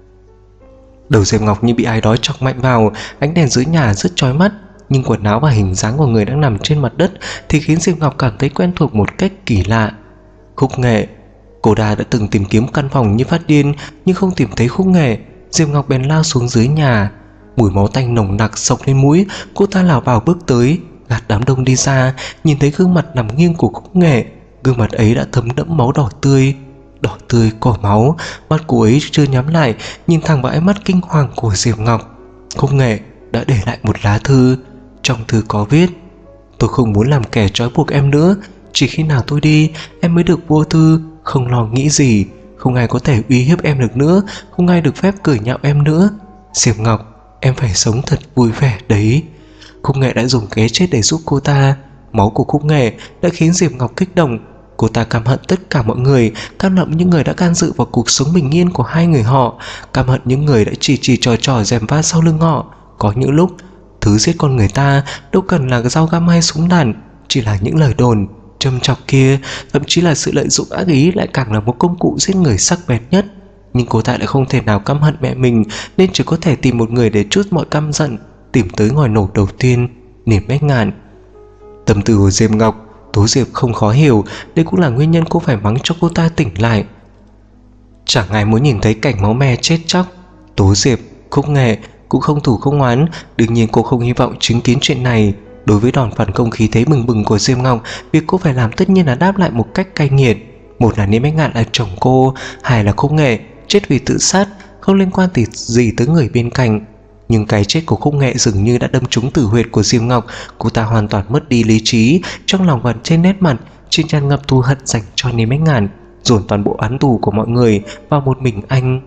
Speaker 1: Đầu Diệp Ngọc như bị ai đó chọc mạnh vào. Ánh đèn dưới nhà rất chói mắt, nhưng quần áo và hình dáng của người đang nằm trên mặt đất thì khiến Diệp Ngọc cảm thấy quen thuộc một cách kỳ lạ. Khúc Nghệ. Cô ta đã từng tìm kiếm căn phòng như phát điên nhưng không tìm thấy Khúc Nghệ. Diệp Ngọc bèn lao xuống dưới nhà. Mùi máu tanh nồng nặc xộc lên mũi. Cô ta lảo vào bước tới, gạt đám đông đi ra, nhìn thấy gương mặt nằm nghiêng của Khúc Nghệ. Gương mặt ấy đã thấm đẫm máu đỏ tươi có máu. Mắt cô ấy chưa nhắm lại, nhìn thẳng vào ánh mắt kinh hoàng của Diệp Ngọc. Khúc Nghệ đã để lại một lá thư. Trong thư có viết: tôi không muốn làm kẻ trói buộc em nữa. Chỉ khi nào tôi đi, em mới được vô tư, không lo nghĩ gì. Không ai có thể uy hiếp em được nữa, không ai được phép cười nhạo em nữa. Diệp Ngọc, em phải sống thật vui vẻ đấy. Khúc Nghệ đã dùng cái chết để giúp cô ta. Máu của Khúc Nghệ đã khiến Diệp Ngọc kích động. Cô ta căm hận tất cả mọi người, căm hận những người đã can dự vào cuộc sống bình yên của hai người họ, căm hận những người đã chỉ trò gièm pha sau lưng họ. Có những lúc, thứ giết con người ta đâu cần là dao găm hay súng đạn, chỉ là những lời đồn châm chọc kia, thậm chí là sự lợi dụng ác ý lại càng là một công cụ giết người sắc bén nhất. Nhưng cô ta lại không thể nào căm hận mẹ mình, nên chỉ có thể tìm một người để trút mọi căm giận, tìm tới ngòi nổ đầu tiên, Niềm Bách Ngạn. Tâm tư của Diệp Ngọc, Tố Diệp không khó hiểu, đây cũng là nguyên nhân cô phải mắng cho cô ta tỉnh lại. Chẳng ai muốn nhìn thấy cảnh máu me chết chóc. Tố Diệp, Khúc Nghệ cũng không thủ không oán, đương nhiên cô không hy vọng chứng kiến chuyện này. Đối với đòn phản công khí thế bừng bừng của Diệp Ngọc, việc cô phải làm tất nhiên là đáp lại một cách cay nghiệt. Một là Niềm Bách Ngạn là chồng cô, hai là Khúc Nghệ chết vì tự sát, không liên quan gì tới người bên cạnh. Nhưng cái chết của Khúc Nghệ dường như đã đâm trúng tử huyệt của Diệp Ngọc. Cô ta hoàn toàn mất đi lý trí, trong lòng và trên nét mặt chỉ tràn ngập thù hận dành cho Niềm Bách Ngạn, dồn toàn bộ án tù của mọi người vào một mình anh.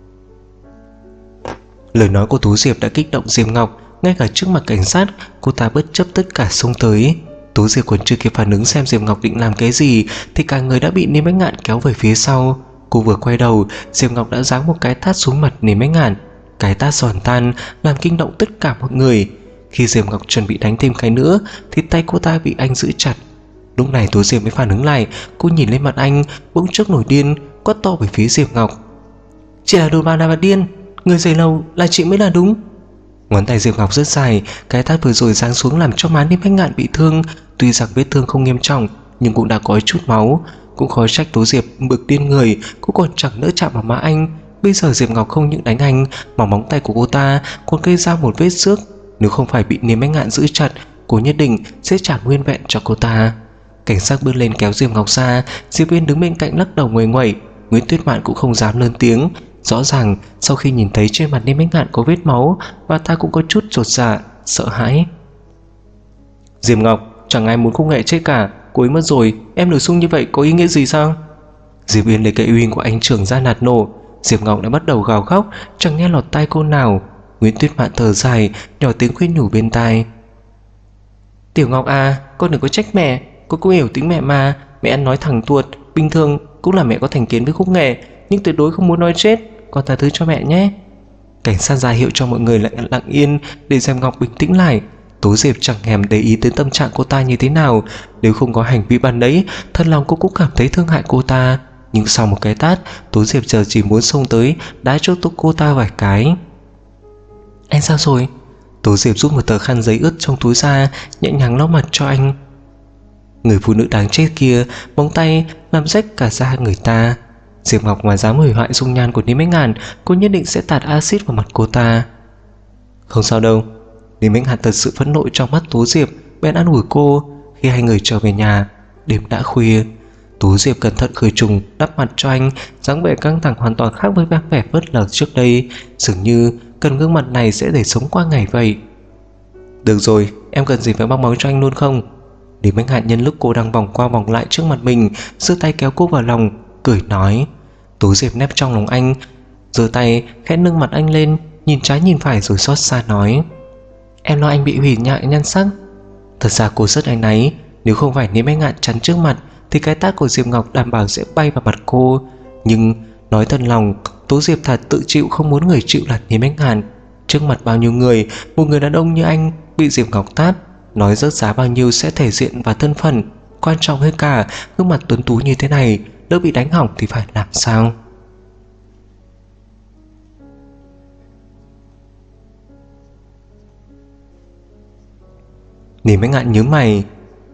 Speaker 1: Lời nói của Tú Diệp đã kích động Diệp Ngọc. Ngay cả trước mặt cảnh sát, cô ta bất chấp tất cả xông tới. Tú Diệp còn chưa kịp phản ứng xem Diệp Ngọc định làm cái gì thì cả người đã bị Niềm Bách Ngạn kéo về phía sau. Cô vừa quay đầu, Diệp Ngọc đã giáng một cái tát xuống mặt Niềm Bách Ngạn. Cái tát giòn tan làm kinh động tất cả mọi người. Khi Diệp Ngọc chuẩn bị đánh thêm cái nữa thì tay cô ta bị anh giữ chặt. Lúc này Tú Diệp mới phản ứng lại. Cô nhìn lên mặt anh, bỗng chốc nổi điên, quát to về phía Diệp Ngọc: chị là đồ bà là điên, người giày lâu là chị mới là đúng. Ngón tay Diệp Ngọc rất dài, cái tát vừa rồi giáng xuống làm cho má Niềm Bách Ngạn bị thương. Tuy rằng vết thương không nghiêm trọng nhưng cũng đã có chút máu. Cũng khó trách Tú Diệp bực điên người, cô còn chẳng nỡ chạm vào má anh. Bây giờ Diệp Ngọc không những đánh anh mà móng tay của cô ta còn gây ra một vết xước. Nếu không phải bị Niềm Bách Ngạn giữ chặt, cô nhất định sẽ trả nguyên vẹn cho cô ta. Cảnh sát bước lên kéo Diệp Ngọc ra. Diệp Viên đứng bên cạnh lắc đầu nguầy nguẩy. Nguyễn Tuyết Mạn cũng không dám lớn tiếng. Rõ ràng sau khi nhìn thấy trên mặt Niềm Bách Ngạn có vết máu, và ta cũng có chút chột dạ, sợ hãi. Diệp Ngọc, chẳng ai muốn Khúc Nghệ chết cả. Cô ấy mất rồi, em nổi sung như vậy có ý nghĩa gì sao? Diệp Viên lấy cái uy của anh trưởng ra nạt nổ. Diệp Ngọc đã bắt đầu gào khóc, chẳng nghe lọt tai cô nào. Nguyễn Tuyết Mạn thở dài, nhỏ tiếng khuyên nhủ bên tai: Tiểu Ngọc à, con đừng có trách mẹ, con cũng hiểu tính mẹ mà. Mẹ ăn nói thẳng tuột, bình thường cũng là mẹ có thành kiến với Khúc Nghệ, nhưng tuyệt đối không muốn nói chết, con tha thứ cho mẹ nhé. Cảnh sát ra hiệu cho mọi người lại lặng yên để Diệp Ngọc bình tĩnh lại. Tố Diệp chẳng thèm để ý tới tâm trạng cô ta như thế nào. Nếu không có hành vi ban đấy, thân lòng cô cũng cảm thấy thương hại cô ta. Nhưng sau một cái tát, Tố Diệp giờ chỉ muốn xông tới đá cho cô ta vài cái. Anh sao rồi? Tố Diệp rút một tờ khăn giấy ướt trong túi ra, nhẹ nhàng lau mặt cho anh. Người phụ nữ đáng chết kia, móng tay làm rách cả da người ta. Diệp Ngọc mà dám hủy hoại dung nhan của Niềm Bách Ngạn, cô nhất định sẽ tạt axit vào mặt cô ta. Không sao đâu. Niềm Bách Ngạn thật sự phẫn nộ trong mắt Tố Diệp, bèn an ủi cô. Khi hai người trở về nhà, đêm đã khuya. Tố Diệp cẩn thận khử trùng đắp mặt cho anh, dáng vẻ căng thẳng hoàn toàn khác với dáng vẻ phớt lờ trước đây, dường như cần gương mặt này sẽ để sống qua ngày vậy. Được rồi, em cần gì phải bong bóng cho anh luôn không? Lý Bách Hạn nhân lúc cô đang vòng qua vòng lại trước mặt mình, giơ tay kéo cô vào lòng, cười nói. Tố Diệp nép trong lòng anh, giơ tay khẽ nâng mặt anh lên, nhìn trái nhìn phải rồi xót xa nói. Em lo anh bị hủy nhại nhan sắc. Thật ra cô rất áy náy, nếu không phải Lý Bách Hạn chắn trước mặt thì cái tát của Diệp Ngọc đảm bảo sẽ bay vào mặt cô. Nhưng nói thật lòng, Tố Diệp thật tự chịu không muốn người chịu là Lý Bách Hạn. Trước mặt bao nhiêu người, một người đàn ông như anh bị Diệp Ngọc tát, nói rớt giá bao nhiêu sẽ thể diện và thân phận. Quan trọng hơn cả, gương mặt tuấn tú như thế này, lỡ bị đánh hỏng thì phải làm sao? Lý Bách Hạn nhớ mày.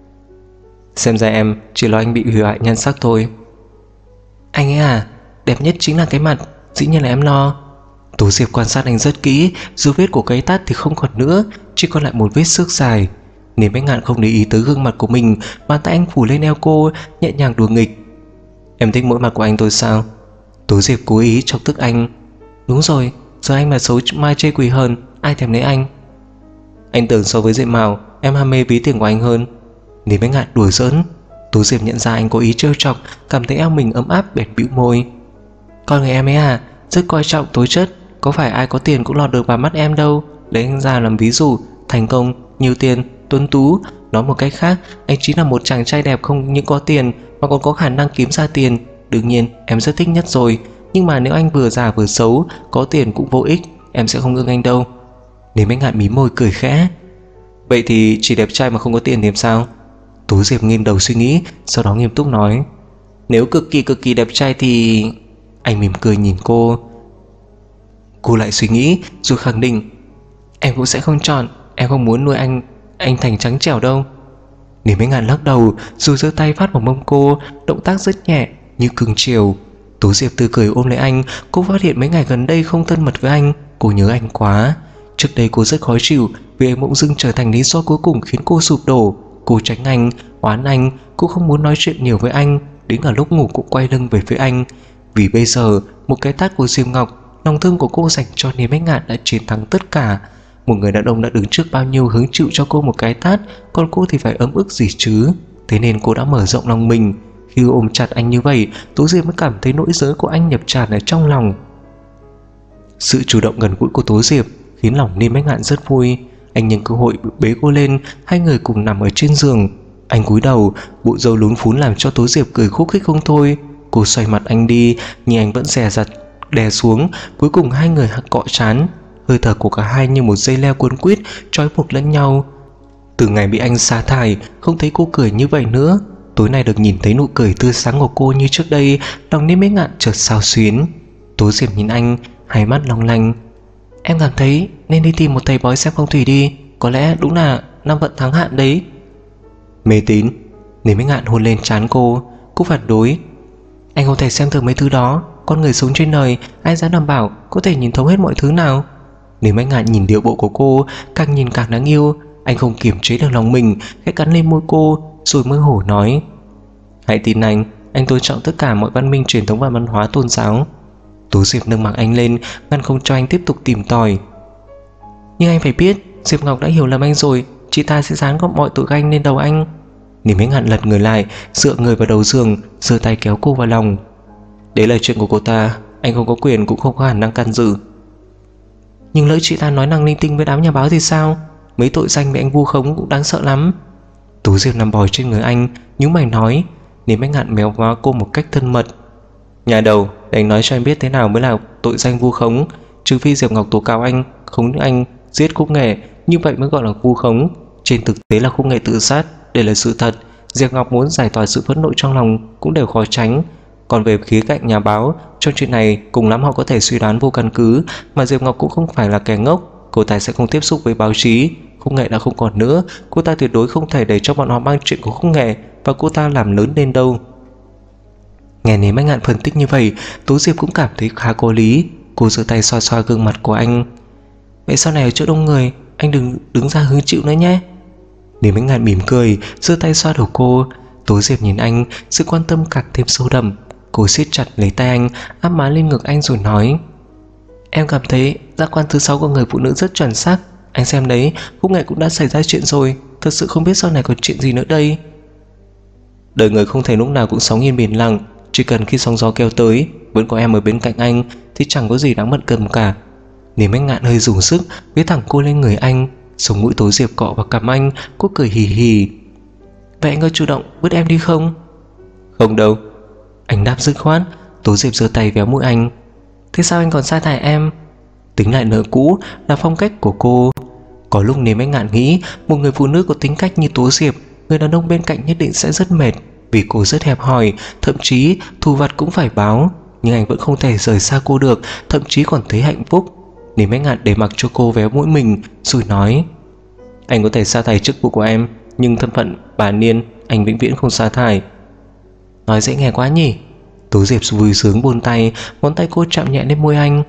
Speaker 1: Xem ra em chỉ lo anh bị hủy hoại nhan sắc thôi. Anh ấy à, đẹp nhất chính là cái mặt, dĩ nhiên là em lo. Tố Diệp quan sát anh rất kỹ, dấu vết của cái tát thì không còn nữa, chỉ còn lại một vết xước dài. Lý Bách Hạn không để ý tới gương mặt của mình, bàn tay anh phủ lên eo cô, nhẹ nhàng đùa nghịch. Em thích mỗi mặt của anh tôi sao? Tố Diệp cố ý chọc tức anh. Đúng rồi, giờ anh mà xấu mai chê quỳ hơn, ai thèm lấy anh. Anh tưởng so với diện mạo, em ham mê ví tiền của anh hơn. Lý Bách Hạn đùa giỡn. Tố Diệp nhận ra anh có ý trêu chọc, cảm thấy eo mình ấm áp bèn bĩu môi. Con người em ấy à, rất coi trọng tố chất, có phải ai có tiền cũng lọt được vào mắt em đâu. Lấy anh ra làm ví dụ, thành công, nhiều tiền, tuấn tú. Nói một cách khác, anh chính là một chàng trai đẹp không những có tiền mà còn có khả năng kiếm ra tiền. Đương nhiên em rất thích nhất rồi, nhưng mà nếu anh vừa già vừa xấu, có tiền cũng vô ích, em sẽ không ưng anh đâu. Lý Bách Hạn mím môi cười khẽ. Vậy thì chỉ đẹp trai mà không có tiền thì sao? Tố Diệp nghiêng đầu suy nghĩ, sau đó nghiêm túc nói. Nếu cực kỳ đẹp trai thì... Anh mỉm cười nhìn cô. Cô lại suy nghĩ rồi khẳng định. Em cũng sẽ không chọn, em không muốn nuôi anh thành trắng trẻo đâu. Lý Bách Hạn lắc đầu rồi giơ tay phát vào mông cô, động tác rất nhẹ như cưng chiều. Tố Diệp tươi cười ôm lấy anh. Cô phát hiện mấy ngày gần đây không thân mật với anh, cô nhớ anh quá. Trước đây cô rất khó chịu vì anh bỗng dưng trở thành lý do cuối cùng khiến cô sụp đổ. Cô tránh anh, oán anh, cô không muốn nói chuyện nhiều với anh, đến cả lúc ngủ cũng quay lưng về phía anh. Vì bây giờ một cái tát của Diệp Ngọc, lòng thương của cô dành cho Lý Bách Hạn đã chiến thắng tất cả. Một người đàn ông đã đứng trước bao nhiêu hứng chịu cho cô một cái tát, còn cô thì phải ấm ức gì chứ. Thế nên cô đã mở rộng lòng mình. Khi ôm chặt anh như vậy, Tố Diệp mới cảm thấy nỗi nhớ của anh nhập tràn ở trong lòng. Sự chủ động gần gũi của Tố Diệp khiến lòng Lý Bách Hạn rất vui. Anh nhân cơ hội bế cô lên, hai người cùng nằm ở trên giường. Anh cúi đầu, bộ râu lún phún làm cho Tố Diệp cười khúc khích không thôi. Cô xoay mặt anh đi, nhưng anh vẫn dè dặt đè xuống. Cuối cùng hai người cọ trán, hơi thở của cả hai như một dây leo cuốn quýt trói buộc lẫn nhau. Từ ngày bị anh sa thải, không thấy cô cười như vậy nữa. Tối nay được nhìn thấy nụ cười tươi sáng của cô như trước đây, lòng Lý Bách Hạn chợt xao xuyến. Tố Diệp nhìn anh, hai mắt long lanh. Em cảm thấy nên đi tìm một thầy bói xem phong thủy đi, có lẽ đúng là năm vận thắng hạn đấy. Mê tín. Lý Bách Hạn hôn lên trán cô. Cô phản đối. Anh không thể xem thường mấy thứ đó, con người sống trên đời ai dám đảm bảo có thể nhìn thấu hết mọi thứ nào. Lý Bách Hạn nhìn điệu bộ của cô, càng nhìn càng đáng yêu. Anh không kiềm chế được lòng mình, khẽ cắn lên môi cô rồi mơ hồ nói. Hãy tin anh tôn trọng tất cả mọi văn minh truyền thống và văn hóa tôn giáo. Tố Diệp nâng mặt anh lên, ngăn không cho anh tiếp tục tìm tòi. Nhưng anh phải biết, Diệp Ngọc đã hiểu lầm anh rồi, chị ta sẽ dán gọn mọi tội ganh lên đầu anh. Lý Bách Hạn lật người lại, dựa người vào đầu giường, giơ tay kéo cô vào lòng. Đấy là chuyện của cô ta, anh không có quyền cũng không có khả năng can dự. Nhưng lỡ chị ta nói năng linh tinh với đám nhà báo thì sao? Mấy tội danh bị anh vu khống cũng đáng sợ lắm. Tố Diệp nằm bò trên người anh, nhướng mày nói. Lý Bách Hạn méo vào cô một cách thân mật. Nhà đầu, để anh nói cho em biết thế nào mới là tội danh vu khống. Trừ phi Diệp Ngọc tố cáo anh khống anh giết Khúc Nghệ, như vậy mới gọi là vu khống. Trên thực tế là Khúc Nghệ tự sát, đây là sự thật. Diệp Ngọc muốn giải tỏa sự phẫn nộ trong lòng cũng đều khó tránh. Còn về khía cạnh nhà báo, trong chuyện này cùng lắm họ có thể suy đoán vô căn cứ, mà Diệp Ngọc cũng không phải là kẻ ngốc, cô ta sẽ không tiếp xúc với báo chí. Khúc Nghệ đã không còn nữa, cô ta tuyệt đối không thể để cho bọn họ mang chuyện của Khúc Nghệ và cô ta làm lớn lên đâu. Nghe Lý Bách Hạn phân tích như vậy, Tố Diệp cũng cảm thấy khá có lý. Cô giơ tay xoa xoa gương mặt của anh. Vậy sau này ở chỗ đông người, anh đừng đứng ra hứng chịu nữa nhé. Lý Bách Hạn mỉm cười, giơ tay xoa đầu cô. Tố Diệp nhìn anh, sự quan tâm càng thêm sâu đậm. Cô siết chặt lấy tay anh, áp má lên ngực anh rồi nói: Em cảm thấy giác quan thứ 6 của người phụ nữ rất chuẩn xác. Anh xem đấy, Phúc Nghệ cũng đã xảy ra chuyện rồi. Thật sự không biết sau này còn chuyện gì nữa đây. Đời người không thể lúc nào cũng sóng yên biển lặng. Chỉ cần khi sóng gió kéo tới, vẫn có em ở bên cạnh anh thì chẳng có gì đáng bận cầm cả. Niềm Anh Ngạn hơi dùng sức vế thẳng cô lên người anh. Sống mũi Tố Diệp cọ vào cằm anh. Cô cười hì hì: Vậy anh có chủ động vứt em đi không? Không đâu, anh đáp dứt khoát. Tố Diệp giơ tay véo mũi anh: Thế sao anh còn sa thải em? Tính lại nợ cũ là phong cách của cô. Có lúc Niềm Anh Ngạn nghĩ một người phụ nữ có tính cách như Tố Diệp, người đàn ông bên cạnh nhất định sẽ rất mệt, vì cô rất hẹp hòi, thậm chí thù vặt cũng phải báo. Nhưng anh vẫn không thể rời xa cô được, thậm chí còn thấy hạnh phúc. Niềm Anh Ngạn để mặc cho cô véo mũi mình rồi nói: Anh có thể sa thải chức vụ của em, nhưng thân phận bà Niên anh vĩnh viễn không sa thải. Nói dễ nghe quá nhỉ. Tố Diệp vui sướng buông tay, ngón tay cô chạm nhẹ lên môi anh.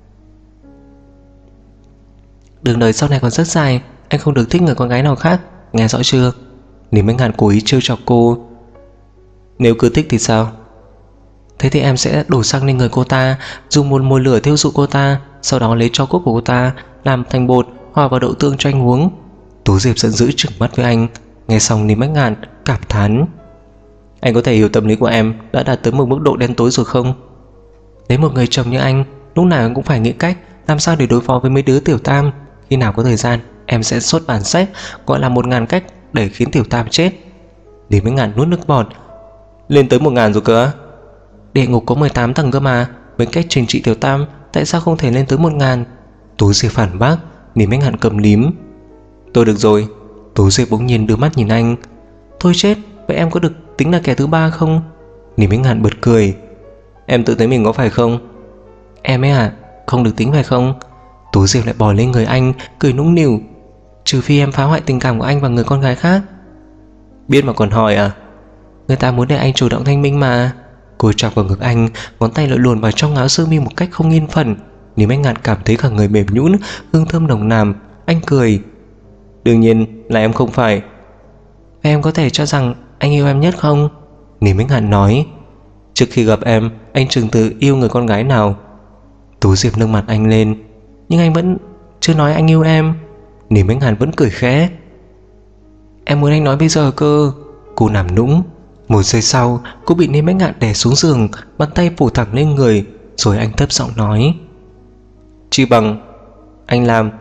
Speaker 1: Đường đời sau này còn rất dài, anh không được thích người con gái nào khác, nghe rõ chưa? Niềm Anh Ngạn cố ý trêu chọc cô. Nếu cứ thích thì sao? Thế thì em sẽ đổ xăng lên người cô ta, dùng một mồi lửa thiêu dụ cô ta, sau đó lấy tro cốt của cô ta làm thành bột, hòa vào đậu tương cho anh uống. Tố Diệp giận dữ trừng mắt với anh. Nghe xong Niềm Anh Ngạn cảm thán: Anh có thể hiểu tâm lý của em đã đạt tới một mức độ đen tối rồi không? Lấy một người chồng như anh, lúc nào anh cũng phải nghĩ cách làm sao để đối phó với mấy đứa tiểu tam. Khi nào có thời gian em sẽ xuất bản sách gọi là 1000 cách để khiến tiểu tam chết. Niềm Anh Ngạn nuốt nước bọt: Lên tới 1000 rồi cơ á? Địa ngục có 18 tầng cơ mà, với cách trừng trị tiểu tam tại sao không thể lên tới 1000? Tố Diệp phản bác. Niềm Anh Ngạn cầm lím: Tôi được rồi. Tố Diệp bỗng nhiên đưa mắt nhìn anh: Thôi chết, vậy em có được tính là kẻ thứ ba không? Niềm Anh Ngạn bật cười: Em tự thấy mình có phải không? Em ấy à, không được tính phải không? Tố Diệp lại bò lên người anh, cười nũng nịu: Trừ phi em phá hoại tình cảm của anh và người con gái khác. Biết mà còn hỏi à? Người ta muốn để anh chủ động thanh minh mà. Cô chọc vào ngực anh, ngón tay lại luồn vào trong áo sơ mi một cách không yên phận. Niềm Anh Ngạn cảm thấy cả người mềm nhũn, hương thơm nồng nàn. Anh cười: Đương nhiên là em không phải. Và em có thể cho rằng anh yêu em nhất không? Niềm Anh Ngạn nói: Trước khi gặp em, anh chừng từ yêu người con gái nào? Tố Diệp nâng mặt anh lên: Nhưng anh vẫn chưa nói anh yêu em. Niềm Anh Ngạn vẫn cười khẽ: Em muốn anh nói bây giờ cơ. Cô nằm nũng. Một giây sau, cô bị Niềm Anh Ngạn đè xuống giường, bàn tay phủ thẳng lên người. Rồi anh thấp giọng nói: Chi bằng anh làm.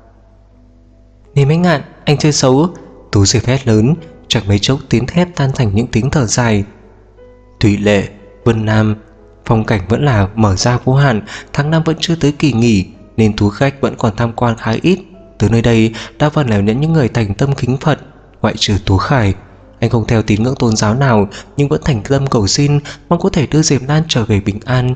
Speaker 1: Niềm Anh Ngạn, anh chơi xấu. Tố Diệp hét lớn, chẳng mấy chốc tiếng thét tan thành những tiếng thở dài. Thủy Lệ, Vân Nam. Phong cảnh vẫn là mở ra vô hạn. Tháng 5 vẫn chưa tới kỳ nghỉ, nên thú khách vẫn còn tham quan khá ít. Từ nơi đây đa phần là những người thành tâm kính Phật, ngoại trừ Tú Khải. Anh không theo tín ngưỡng tôn giáo nào, nhưng vẫn thành tâm cầu xin mong có thể đưa Diệp Lan trở về bình an.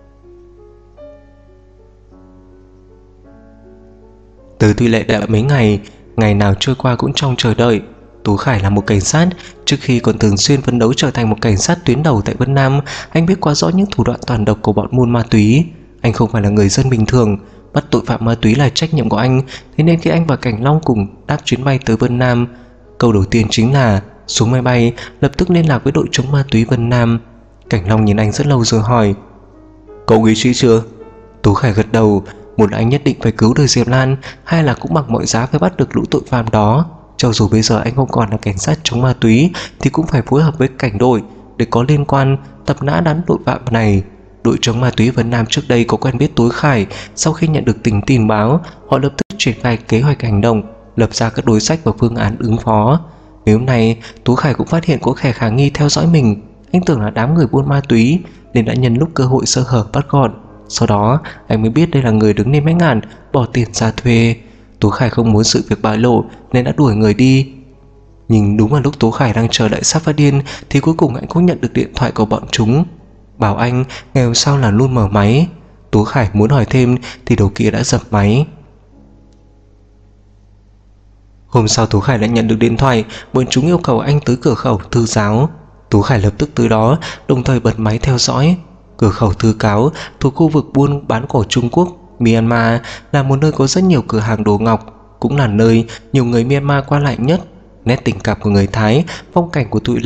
Speaker 1: Từ Thủy Lệ đã mấy ngày, ngày nào trôi qua cũng trong chờ đợi. Tú Khải là một cảnh sát, trước khi còn thường xuyên phấn đấu trở thành một cảnh sát tuyến đầu tại Vân Nam, anh biết quá rõ những thủ đoạn tàn độc của bọn buôn ma túy. Anh không phải là người dân bình thường, bắt tội phạm ma túy là trách nhiệm của anh. Thế nên khi anh và Cảnh Long cùng đáp chuyến bay tới Vân Nam, câu đầu tiên chính là xuống máy bay lập tức liên lạc với đội chống ma túy Vân Nam. Cảnh Long nhìn anh rất lâu rồi hỏi: Cậu ý chí chưa? Tú Khải gật đầu. Một là anh nhất định phải cứu được Diệp Lan, hai là cũng bằng mọi giá phải bắt được lũ tội phạm đó. Cho dù bây giờ anh không còn là cảnh sát chống ma túy thì cũng phải phối hợp với cảnh đội để có liên quan tập nã đám tội phạm này. Đội chống ma túy Vân Nam trước đây có quen biết Tú Khải. Sau khi nhận được tình báo, họ lập tức triển khai kế hoạch hành động, lập ra các đối sách và phương án ứng phó. Ngày hôm nay Tú Khải cũng phát hiện có kẻ khả nghi theo dõi mình. Anh tưởng là đám người buôn ma túy nên đã nhân lúc cơ hội sơ hở bắt gọn. Sau đó anh mới biết đây là người đứng Niềm Anh Ngạn bỏ tiền ra thuê. Tú Khải không muốn sự việc bại lộ nên đã đuổi người đi. Nhưng đúng vào lúc Tú Khải đang chờ đợi sắp phát điên thì cuối cùng anh cũng nhận được điện thoại của bọn chúng, bảo anh ngày hôm sau là luôn mở máy. Tú Khải muốn hỏi thêm thì đầu kia đã dập máy. Hôm sau Tú Khải lại nhận được điện thoại, bọn chúng yêu cầu anh tới cửa khẩu Thư Giáo. Tú Khải lập tức tới đó, đồng thời bật máy theo dõi. Cửa khẩu Thư Cáo thuộc khu vực buôn bán của Trung Quốc, Myanmar, là một nơi có rất nhiều cửa hàng đồ ngọc, cũng là nơi nhiều người Myanmar qua lại nhất. Nét tình cảm của người Thái, phong cảnh của Thụy Lệ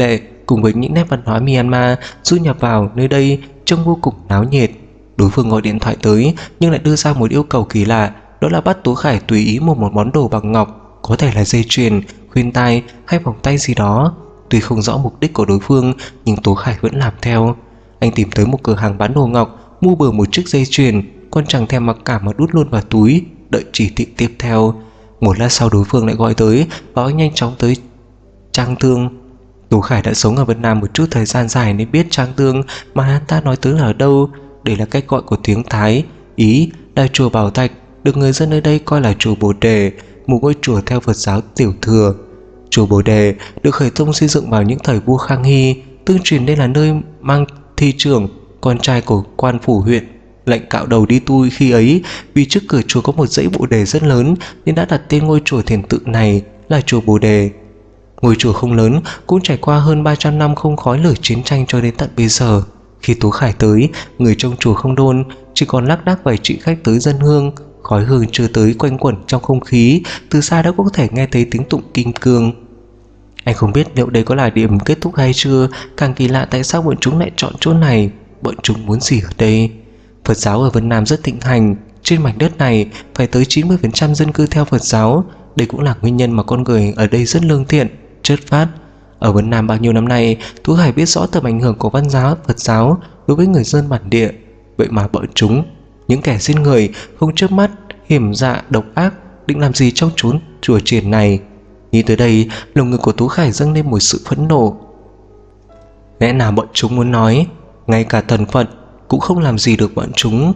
Speaker 1: cùng với những nét văn hóa Myanmar du nhập vào nơi đây trông vô cùng náo nhiệt. Đối phương gọi điện thoại tới nhưng lại đưa ra một yêu cầu kỳ lạ, đó là bắt Tố Khải tùy ý mua một món đồ bằng ngọc, có thể là dây chuyền, khuyên tai hay vòng tay gì đó. Tuy không rõ mục đích của đối phương nhưng Tố Khải vẫn làm theo. Anh tìm tới một cửa hàng bán đồ ngọc, mua bừa một chiếc dây chuyền, còn chẳng thèm mặc cảm mà đút luôn vào túi, đợi chỉ thị tiếp theo. Một lát sau đối phương lại gọi tới, bảo anh nhanh chóng tới Trang Tương. Tố Khải đã sống ở Vân Nam một chút thời gian dài nên biết Trang Tương mà hắn ta nói tới là ở đâu. Đây là cách gọi của tiếng Thái, ý là chùa Bảo Thạch, được người dân nơi đây coi là chùa Bồ Đề, một ngôi chùa theo Phật giáo tiểu thừa. Chùa Bồ Đề được khởi tông xây dựng vào những thời vua Khang Hy, tương truyền đây là nơi Mang Thi Trưởng, con trai của quan phủ huyện, lệnh cạo đầu đi tu khi ấy. Vì trước cửa chùa có một dãy Bồ Đề rất lớn nên đã đặt tên ngôi chùa thiền tự này là chùa Bồ Đề. Ngôi chùa không lớn, cũng trải qua hơn 300 năm không khói lửa chiến tranh cho đến tận bây giờ. Khi Tố Khải tới, người trong chùa không đôn, chỉ còn lác đác vài chị khách tới dân hương. Khói hương chưa tới quanh quẩn trong không khí, từ xa đã có thể nghe thấy tiếng tụng kim cương. Anh không biết liệu đây có là điểm kết thúc hay chưa. Càng kỳ lạ tại sao bọn chúng lại chọn chỗ này. Bọn chúng muốn gì ở đây? Phật giáo ở Vân Nam rất thịnh hành. Trên mảnh đất này phải tới 90% dân cư theo Phật giáo. Đây cũng là nguyên nhân mà con người ở đây rất lương thiện, chất phát. Ở Vân Nam bao nhiêu năm nay, Tú Hải biết rõ tầm ảnh hưởng của văn giáo Phật giáo đối với người dân bản địa. Vậy mà bọn chúng, những kẻ giết người không chớp mắt, hiểm dạ độc ác, định làm gì trong chốn chùa chiền này? Nghĩ tới đây, lồng ngực của Tú Khải dâng lên một sự phẫn nộ. Lẽ nào bọn chúng muốn nói ngay cả thần Phật cũng không làm gì được bọn chúng?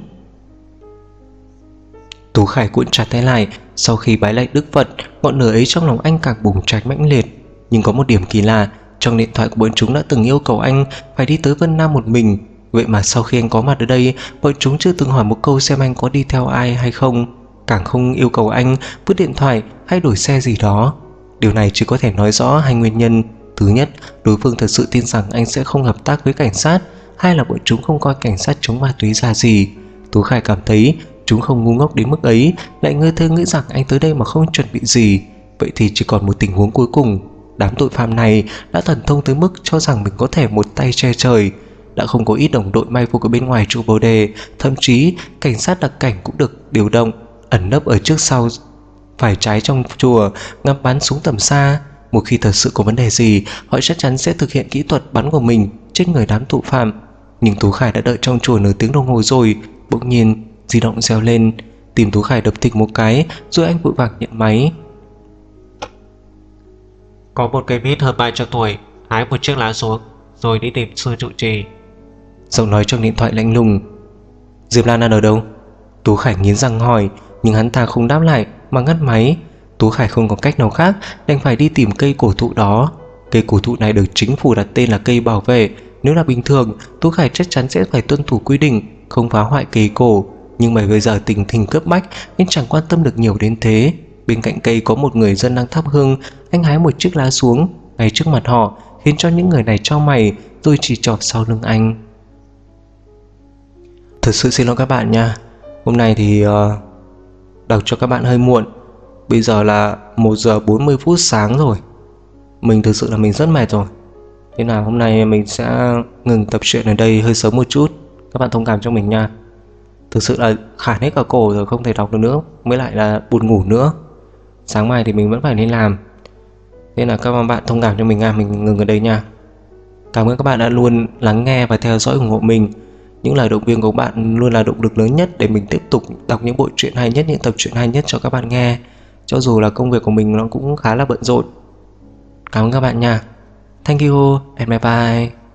Speaker 1: Tú Khải cuộn chặt tay lại. Sau khi bái lạy Đức Phật, ngọn lửa ấy trong lòng anh càng bùng cháy mãnh liệt. Nhưng có một điểm kỳ lạ, trong điện thoại của bọn chúng đã từng yêu cầu anh phải đi tới Vân Nam một mình. Vậy mà sau khi anh có mặt ở đây, bọn chúng chưa từng hỏi một câu xem anh có đi theo ai hay không, càng không yêu cầu anh vứt điện thoại hay đổi xe gì đó. Điều này chỉ có thể nói rõ hai nguyên nhân. Thứ nhất, đối phương thật sự tin rằng anh sẽ không hợp tác với cảnh sát. Hai là bọn chúng không coi cảnh sát chống ma túy ra gì. Tú Khải cảm thấy chúng không ngu ngốc đến mức ấy, lại ngơ thơ nghĩ rằng anh tới đây mà không chuẩn bị gì. Vậy thì chỉ còn một tình huống cuối cùng. Đám tội phạm này đã thần thông tới mức cho rằng mình có thể một tay che trời. Đã không có ít đồng đội may phục ở bên ngoài chùa Bồ Đề, thậm chí cảnh sát đặc cảnh cũng được điều động, ẩn nấp ở trước sau phải trái trong chùa, ngắm bắn súng tầm xa. Một khi thật sự có vấn đề gì, họ chắc chắn sẽ thực hiện kỹ thuật bắn của mình trên người đám tội phạm. Nhưng Tú Khải đã đợi trong chùa nửa tiếng đồng hồ rồi. Bỗng nhiên di động reo lên. Tim Tú Khải đập thịch một cái, rồi anh vội vàng nhận máy.
Speaker 2: Có một cây mít hơn 300 tuổi, hái một chiếc lá xuống rồi đi tìm sư trụ trì.
Speaker 1: Giọng nói trong điện thoại lạnh lùng. Diệp Lan đang ở đâu? Tú Khải nghiến răng hỏi, nhưng hắn ta không đáp lại mà ngắt máy. Tú Khải không có cách nào khác, đành phải đi tìm cây cổ thụ đó. Cây cổ thụ này được chính phủ đặt tên là cây bảo vệ. Nếu là bình thường, Tú Khải chắc chắn sẽ phải tuân thủ quy định, không phá hoại cây cổ. Nhưng mà bây giờ tình hình cấp bách nên chẳng quan tâm được nhiều đến thế. Bên cạnh cây có một người dân đang thắp hương. Anh hái một chiếc lá xuống ngay trước mặt họ, khiến cho những người này chau mày, rồi chỉ trỏ sau lưng anh. Thật sự xin lỗi các bạn nha. Hôm nay thì đọc cho các bạn hơi muộn. Bây giờ là 1 giờ 40 phút sáng rồi. Mình thực sự là mình rất mệt rồi. Thế nào hôm nay mình sẽ ngừng tập truyện ở đây hơi sớm một chút. Các bạn thông cảm cho mình nha. Thực sự là khản hết cả cổ rồi, không thể đọc được nữa. Mới lại là buồn ngủ nữa. Sáng mai thì mình vẫn phải đi làm. Thế là các bạn thông cảm cho mình nha. Mình ngừng ở đây nha. Cảm ơn các bạn đã luôn lắng nghe và theo dõi ủng hộ mình. Những lời động viên của bạn luôn là động lực lớn nhất để mình tiếp tục đọc những bộ truyện hay nhất, những tập truyện hay nhất cho các bạn nghe. Cho dù là công việc của mình nó cũng khá là bận rộn. Cảm ơn các bạn nha. Thank you and bye bye.